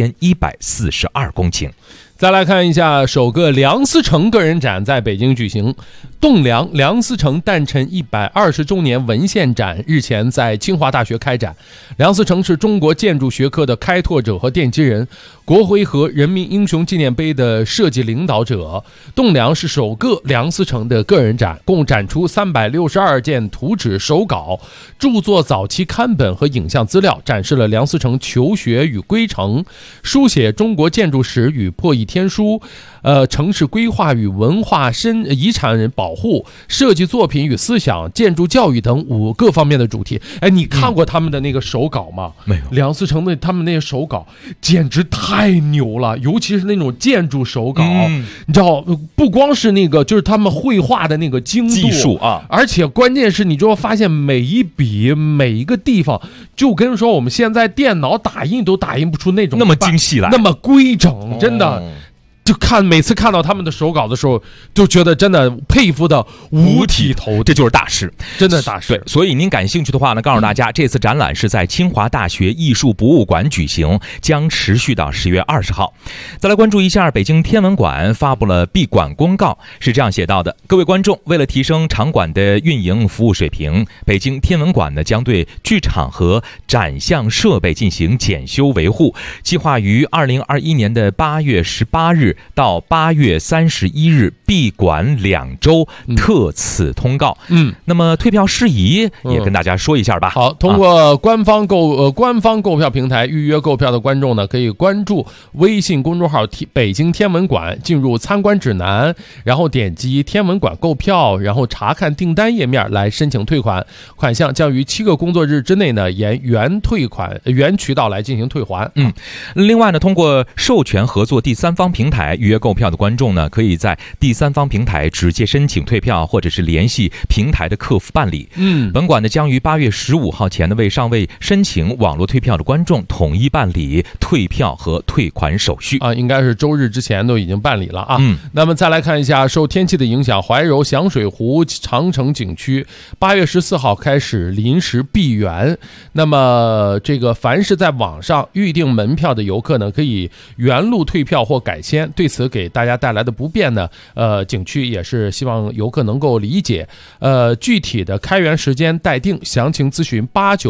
1142公顷。 再来看一下首个梁思成个人展在北京举行，栋梁思成诞辰120周年文献展日前在清华大学开展。梁思成是中国建筑学科的开拓者和奠基人，国徽和人民英雄纪念碑的设计领导者。栋梁是首个梁思成的个人展，共展出362件图纸手稿、著作早期刊本和影像资料，展示了梁思成求学与归程、书写中国建筑史与破译天书、城市规划与文化遗产保护、设计作品与思想、建筑教育等5个方面的主题。你看过他们的那个手稿吗？ 没有。 梁思成的他们那些手稿简直太牛了，尤其是那种建筑手稿，你知道，不光是那个，就是他们绘画的那个精度技术啊， 而且关键是你就会发现每一笔每一个地方，就跟说我们现在电脑打印都打印不出那种那么精细来， 那么规整，真的。就每次看到他们的手稿的时候，就觉得真的佩服的五体投地， 这就是大师， 真的大师。 对，所以您感兴趣的话呢，告诉大家，这次展览是在清华大学艺术博物馆举行，将持续到10月20号。再来关注一下北京天文馆发布了闭馆公告，是这样写到的：各位观众，为了提升场馆的运营服务水平，北京天文馆呢将对剧场和展项设备进行检修维护，计划于2021年的8月18日到8月31日闭馆2周，特此通告。那么退票事宜也跟大家说一下吧。 好，通过官方购票平台预约购票的观众呢，可以关注微信公众号北京天文馆，进入参观指南，然后点击天文馆购票，然后查看订单页面来申请退款，款项将于7个工作日之内呢沿原渠道来进行退还。 另外呢，通过授权合作第三方平台预约购票的观众呢，可以在第三方平台直接申请退票，或者是联系平台的客服办理。本馆呢将于8月15号前呢为尚未申请网络退票的观众统一办理退票和退款手续啊，应该是周日之前都已经办理了啊。那么再来看一下，受天气的影响，怀柔响水湖长城景区8月14号开始临时闭园。那么这个凡是在网上预订门票的游客呢，可以原路退票或改签。对此给大家带来的不便呢，景区也是希望游客能够理解。具体的开园时间待定，详情咨询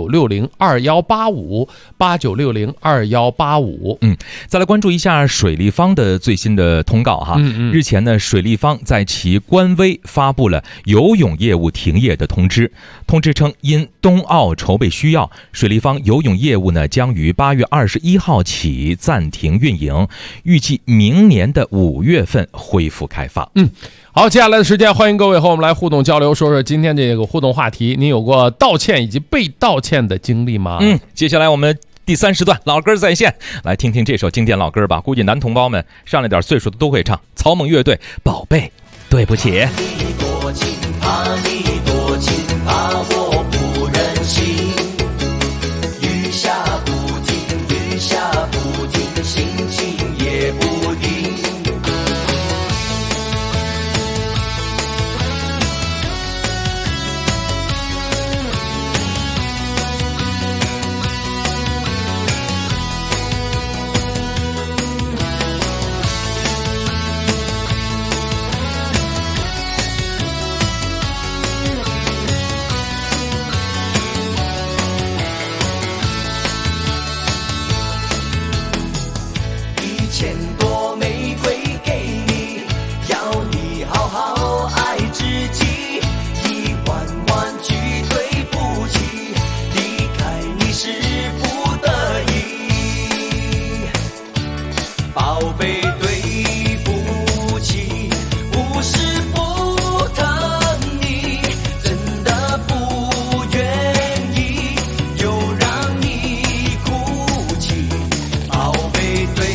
8960218589602185。 再来关注一下水立方的最新的通告哈。日前呢，水立方在其官微发布了游泳业务停业的通知。通知称，因冬奥筹备需要，水立方游泳业务呢将于8月21号起暂停运营，预计明年的5月份恢复开放。 好，接下来的时间，欢迎各位和我们来互动交流，说说今天这个互动话题，您有过道歉以及被道歉的经历吗？ 接下来我们第3时段老歌在线，来听听这首经典老歌吧。估计男同胞们上了点岁数的都会唱，草蜢乐队《宝贝对不起》。 你多情，怕你多情，怕我不忍心。雨下不停，雨下不停，心情也不定。1000朵玫瑰给你，要你好好爱自己。1万万句对不起，离开你是不得已。宝贝对不起，不是不疼你，真的不愿意又让你哭泣。宝贝对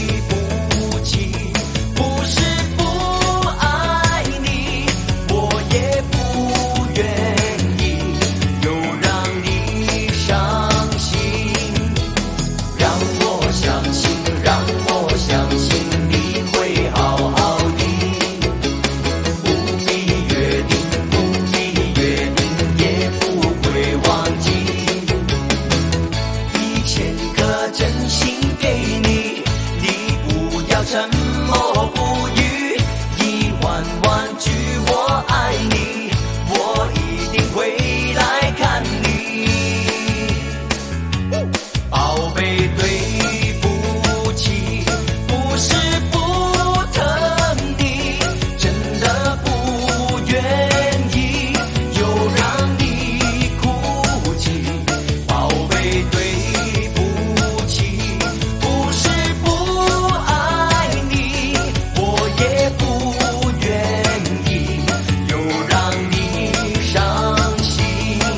沉默不语，1万万句我爱你，我一定会来看你。宝贝对不起，不是不疼你，真的不愿意又让你哭泣。宝贝对不起，不是不爱你，我也不愿意又让你伤心。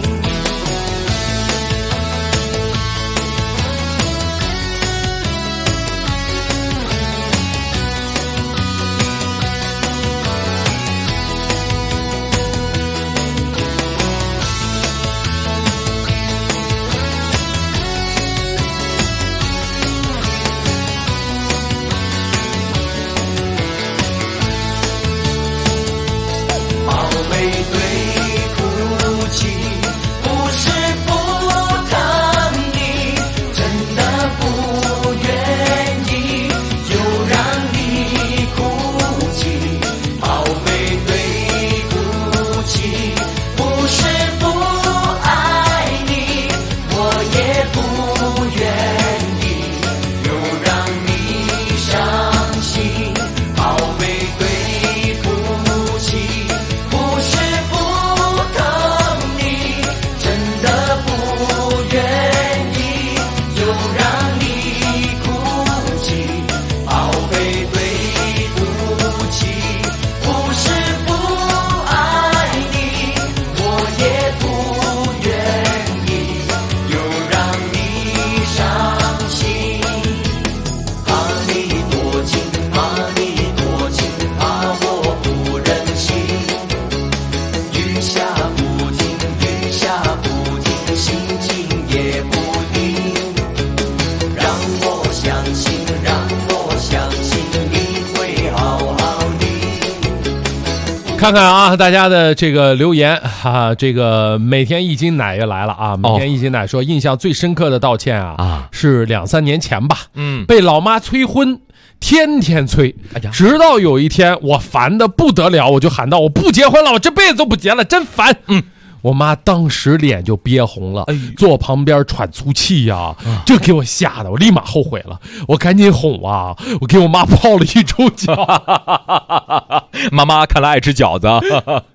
宝贝对不起，不是不疼你，真的不愿意又让你哭泣。宝贝对不起，不是不爱你，我也不愿意又让你伤心。宝贝对不起，不是不疼你，真的不愿意又让你哭泣。宝贝对不起，不是不爱你，我也不愿意又让你伤心。怕你多情，怕你多情，怕我不忍心。雨下不停，雨下不停，心情也不定。让我相信，让我相信你会好好的。 看看啊，大家的这个留言啊，这个每天一斤奶也来了啊，每天一斤奶说印象最深刻的道歉啊，是2-3年前吧，被老妈催婚。天天催，直到有一天我烦得不得了，我就喊道：“我不结婚了，我这辈子都不结了，真烦。”我妈当时脸就憋红了，坐旁边喘粗气呀，这给我吓得我立马后悔了，我赶紧哄啊，我给我妈泡了1周脚。 妈妈看来爱吃饺子。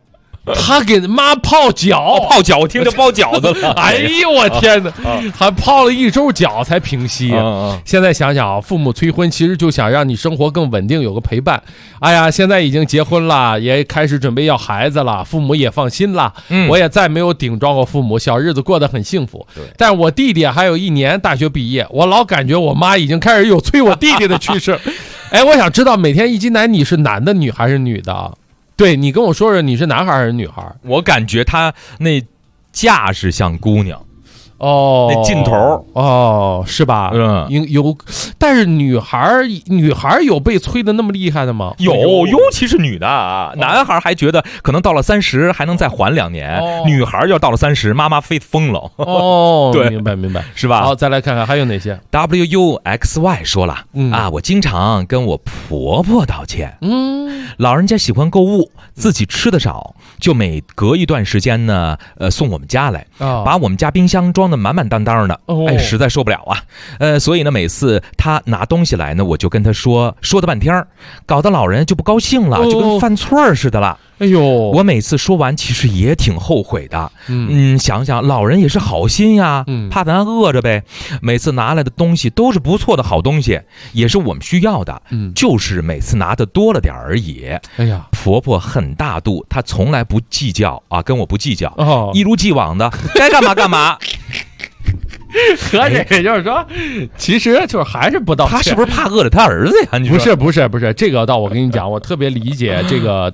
他给妈泡脚， 泡脚，我听着包饺子了。 哎呦我天哪，还泡了1周脚才平息。现在想想啊，父母催婚其实就想让你生活更稳定，有个陪伴。哎呀，现在已经结婚了，也开始准备要孩子了，父母也放心了。我也再没有顶撞过父母，小日子过得很幸福。但我弟弟还有1年大学毕业，我老感觉我妈已经开始有催我弟弟的趋势。哎，我想知道每天一斤奶你是男的女还是女的？对，你跟我说说你是男孩还是女孩？ 我感觉他那架势像姑娘。那劲头是吧？有，但是女孩有被催的那么厉害的吗？ 有，尤其是女的啊。男孩还觉得可能到了30还能再缓2年，女孩要到了30，妈妈非疯了。对， 明白， 是吧？ 好，再来看看还有哪些。 WUXY 说了，我经常跟我婆婆道歉。老人家喜欢购物，自己吃的少，就每隔一段时间呢，送我们家来，把我们家冰箱装满满当当的，实在受不了啊！所以呢，每次他拿东西来呢，我就跟他说的半天，搞得老人就不高兴了，就跟犯错似的了。 哎呦， 我每次说完，其实也挺后悔的。想想老人也是好心呀，怕咱饿着呗。每次拿来的东西都是不错的好东西，也是我们需要的。就是每次拿的多了点而已。 哎呀， 婆婆很大度，她从来不计较啊，跟我不计较，一如既往的该干嘛干嘛。 合着也就是说，其实就是还是不道歉。 他是不是怕饿了他儿子呀？ 不是，这个倒我跟你讲，我特别理解这个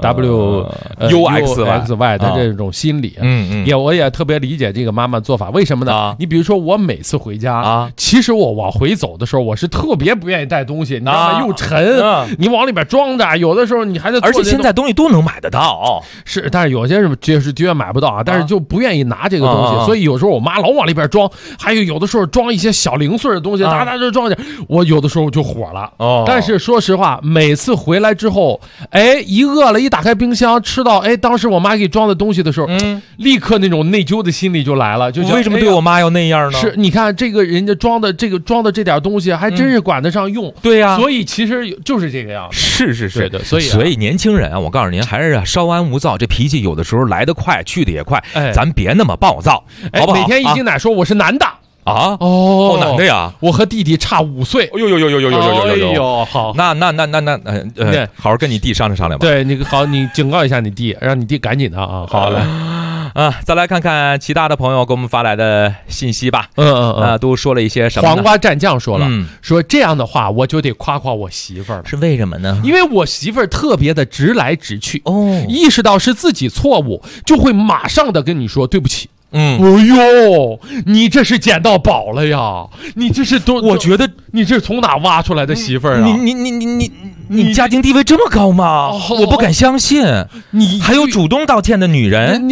WUXY 的这种心理。我也特别理解这个妈妈做法。为什么呢？你比如说我每次回家其实我往回走的时候，我是特别不愿意带东西，你知道吗？又沉，你往里边装着，有的时候你还得。 而且现在东西都能买得到， 是，但是有些是的确买不到啊，但是就不愿意拿这个东西，所以有时候我妈老往里边装，还有的时候装一些小零碎的东西，哒就装点，我有的时候就火了。但是说实话，每次回来之后，一饿了，一打开冰箱吃到当时我妈给装的东西的时候，立刻那种内疚的心理就来了，就为什么对我妈要那样呢？ 是，你看这个人家装的这点东西，还真是管得上用。 对呀， 所以其实就是这个样子。 是对的，所以年轻人啊，我告诉您，还是稍安勿躁，这脾气有的时候来得快，去得也快，咱别那么暴躁，好不好？ 每天一斤奶说我是男的。 男的呀， 我和弟弟差5岁。呦，好， 那，好好跟你弟商量商量吧。 对，那个好，你警告一下你弟，让你弟赶紧的啊。好嘞， 再来看看其他的朋友给我们发来的信息吧。都说了一些什么呢？ 黄瓜蘸酱说了，说这样的话我就得夸夸我媳妇儿了。 是为什么呢？ 因为我媳妇儿特别的直来直去，意识到是自己错误，就会马上的跟你说对不起。哎呦，你这是捡到宝了呀！你这是我觉得你这是从哪挖出来的媳妇儿啊？ 你家庭地位这么高吗？我不敢相信，你还有主动道歉的女人，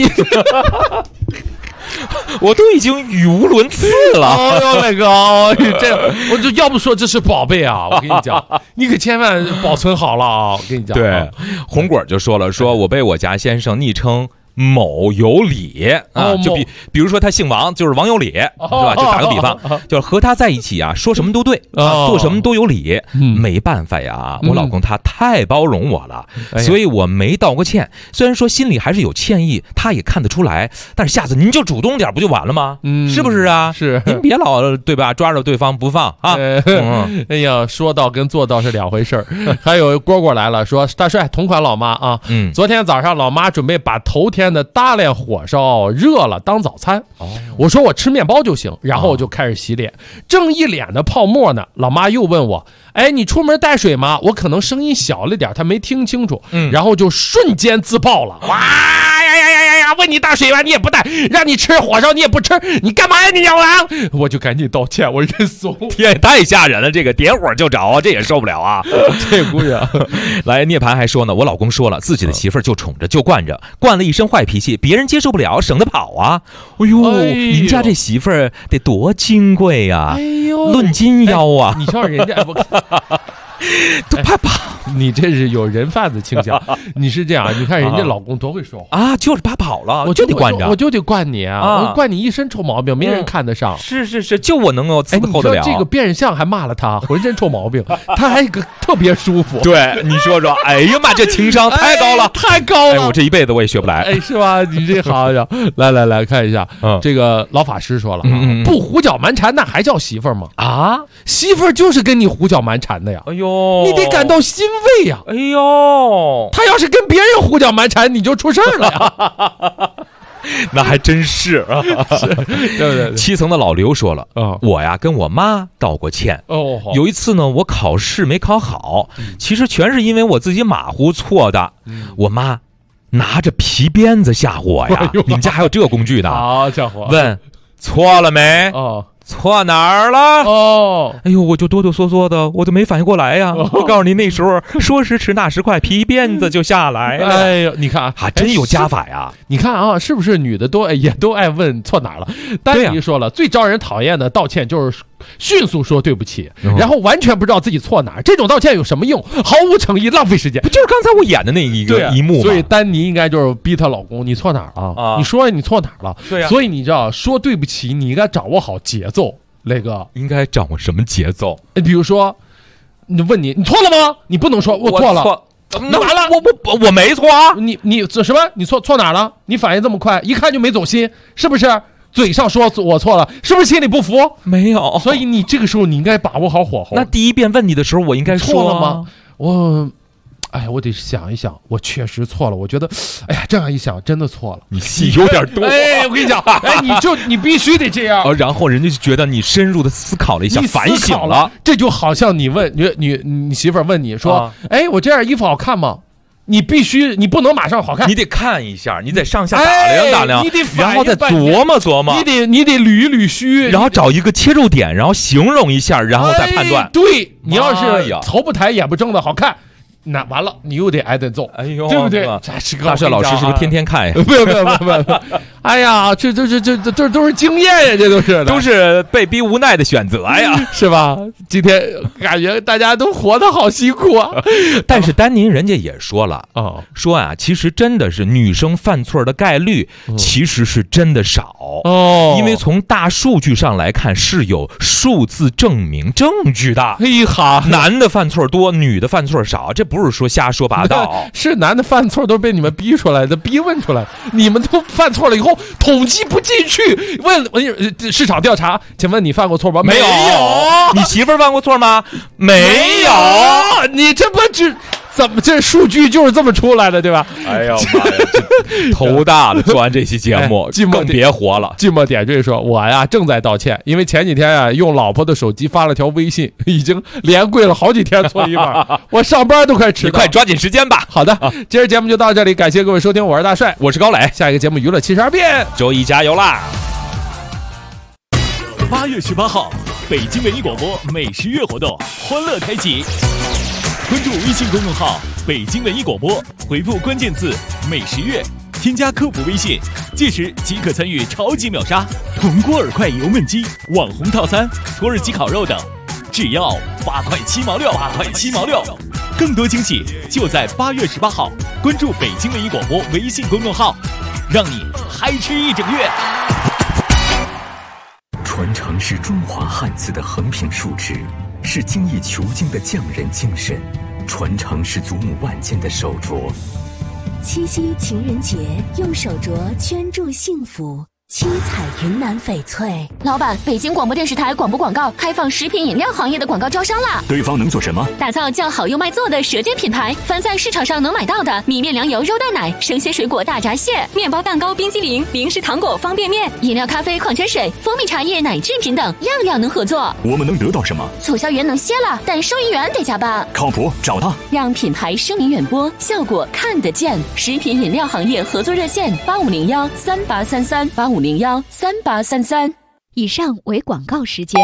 我都已经语无伦次了。 哎呦，那个，这我就要不说这是宝贝啊！我跟你讲，你可千万保存好了啊！我跟你讲， 对，红果就说了，说我被我家先生昵称某有理啊，就比如说他姓王，就是王有理，是吧？就打个比方，就是和他在一起啊，说什么都对啊，做什么都有理。没办法呀，我老公他太包容我了，所以我没道过歉。虽然说心里还是有歉意，他也看得出来，但是下次您就主动点不就完了吗？是不是啊？ 是， 您别老对吧，抓着对方不放啊。 哎呀，说到跟做到是两回事儿。还有蝈蝈来了，说大帅同款老妈啊，昨天早上老妈准备把头天的大连火烧热了当早餐，我说我吃面包就行，然后我就开始洗脸，正一脸的泡沫呢，老妈又问我，你出门带水吗？我可能声音小了点，她没听清楚，然后就瞬间自爆了，哇呀，问你带水吗？你也不带，让你吃火烧你也不吃，你干嘛呀你小狼？我就赶紧道歉，我认怂。 天，太吓人了，这个点火就着啊，这也受不了啊。 这姑娘来，涅槃还说呢，我老公说了，自己的媳妇儿就宠着就惯着，惯了一身坏脾气，别人接受不了，省得跑啊。哎呦，您家这媳妇儿得多金贵呀，论斤腰啊。 你瞧人家都怕跑。 你这是有人贩子倾向，你是这样？你看人家老公多会说话啊，就是怕跑了， 我就得惯着， 我就得惯你啊，我惯你一身臭毛病，没人看得上。 是，就我能够伺候得了。 你说这个变相还骂了他，浑身臭毛病，他还特别舒服。 对，你说，哎呀妈，这情商太高了， 太高了！ 我这一辈子我也学不来， 是吧？你这好呀，来看一下，这个老法师说了，不胡搅蛮缠那还叫媳妇儿吗？啊，媳妇儿就是跟你胡搅蛮缠的呀。哎呦，你得感到欣慰呀。哎呦，他要是跟别人胡搅蛮缠，你就出事儿了呀。 那还真是啊， 对。 7层的老刘说了，我呀跟我妈道过歉。有一次呢，我考试没考好，其实全是因为我自己马虎错的。我妈拿着皮鞭子吓唬我呀。你们家还有这个工具呢？ 好家伙！ 问错了没？错哪儿了？哎呦，我就哆哆嗦嗦的，我都没反应过来呀。我告诉你，那时候说时迟那时快，皮鞭子就下来了。 哎呦，你看啊， 还真有加法呀。 你看啊，是不是女的也都爱问错哪儿了？丹妮说了，最招人讨厌的道歉就是迅速说对不起，然后完全不知道自己错哪儿。这种道歉有什么用？毫无诚意，浪费时间。不就是刚才我演的那一幕吗？ 所以丹妮应该就是逼她老公，你错哪儿了？你说你错哪儿了？ 对呀。 所以你知道说对不起，你应该掌握好节奏。那个应该掌握什么节奏？ 比如说，你问你错了吗？你不能说我错了。 那完了，我没错啊！ 你什么？你错哪了？你反应这么快，一看就没走心，是不是？嘴上说我错了，是不是心里不服？ 没有。 所以你这个时候你应该把握好火候。 那第一遍问你的时候，我应该说错了吗？我得想一想，我确实错了。我觉得，这样一想，真的错了。 你戏有点多。 我跟你讲，你必须得这样。 然后人家就觉得你深入的思考了一下，反省了。 这就好像你问你媳妇儿问你说，我这件衣服好看吗？你不能马上好看， 你得看一下，你得上下打量， 你得然后再琢磨琢磨， 你得捋一捋须， 然后找一个切入点，然后形容一下，然后再判断。 对，你要是头不抬眼不睁的好看。那完了，你又得挨顿揍，对不对？ 大帅老师是不是天天看呀？ 不，哎呀，这都是经验呀，这都是被逼无奈的选择呀， 是吧？今天感觉大家都活得好辛苦啊。 但是丹宁人家也说了说啊，其实真的是女生犯错的概率其实是真的少因为从大数据上来看是有数字证据的。男的犯错多，女的犯错少，这不是说瞎说八道， 是男的犯错都是被你们逼出来的，逼问出来，你们都犯错了以后统计不进去，问市场调查，请问你犯过错吗？ 没有。你媳妇儿犯过错吗？没有。 你这不怎么这数据就是这么出来的，对吧？ 哎呀妈呀，头大了！做完这期节目，更别活了。 寂寞点缀说，我呀正在道歉，因为前几天啊用老婆的手机发了条微信，已经连跪了好几天搓衣板，我上班都快迟到。 你快抓紧时间吧。 好的，今儿节目就到这里，感谢各位收听，我是大帅， 我是高磊， 下一个节目娱乐72变， 周一加油啦 ！8月18号，北京文艺广播美食月活动欢乐开启。关注微信公众号北京文艺广播，回复关键字美食月，添加客服微信，届时即可参与超级秒杀铜锅饵块油焖鸡、网红套餐、土耳其烤肉等，只要8块7毛6，8块7毛6。更多惊喜就在8月18号，关注北京文艺广播微信公众号，让你嗨吃一整月。 传承是中华汉字的横平竖直，是精益求精的匠人精神，传承是祖母万千的手镯。 七夕情人节，用手镯圈住幸福。七彩云南翡翠。 老板，北京广播电视台广播广告开放食品饮料行业的广告招商啦！ 对方能做什么？ 打造叫好又卖座的舌尖品牌，凡在市场上能买到的米面粮油肉蛋奶、生鲜水果大闸蟹、面包蛋糕、冰激凌、零食糖果、方便面、饮料咖啡、矿泉水、蜂蜜茶叶、奶制品等，样样能合作。 我们能得到什么？ 促销员能歇了，但收银员得加班。 靠谱，找他。 让品牌声名远播，效果看得见。食品饮料行业合作热线8501383385013833。 以上为广告时间。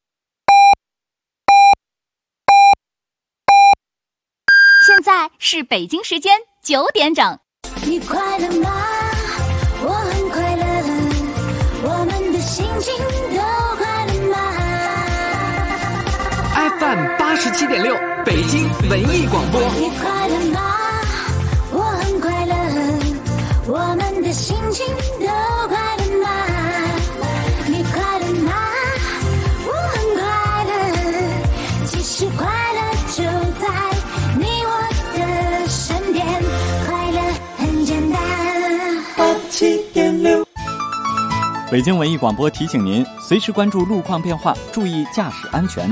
现在是北京时间9点整。 你快乐吗？我很快乐，我们的心情都快乐吗？ FM 87.6，北京文艺广播。 你快乐吗？我很快乐，我们的心情都快乐吗？你快乐吗？我很快乐，其实快乐就在你我的身边，快乐很简单。 87.6，北京文艺广播提醒您，随时关注路况变化，注意驾驶安全。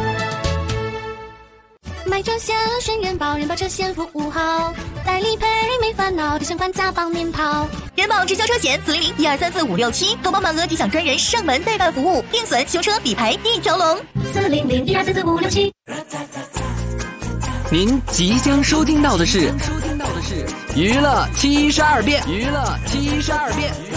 买车险选人保，人保车险服务好，代理赔没烦恼，底险款加帮您跑。 人保直销车险400-1234-567，投保满额即享专人上门代办服务，定损、修车、理赔一条龙。 400-1234-567。 您即将收听到的是娱乐72变，娱乐72变。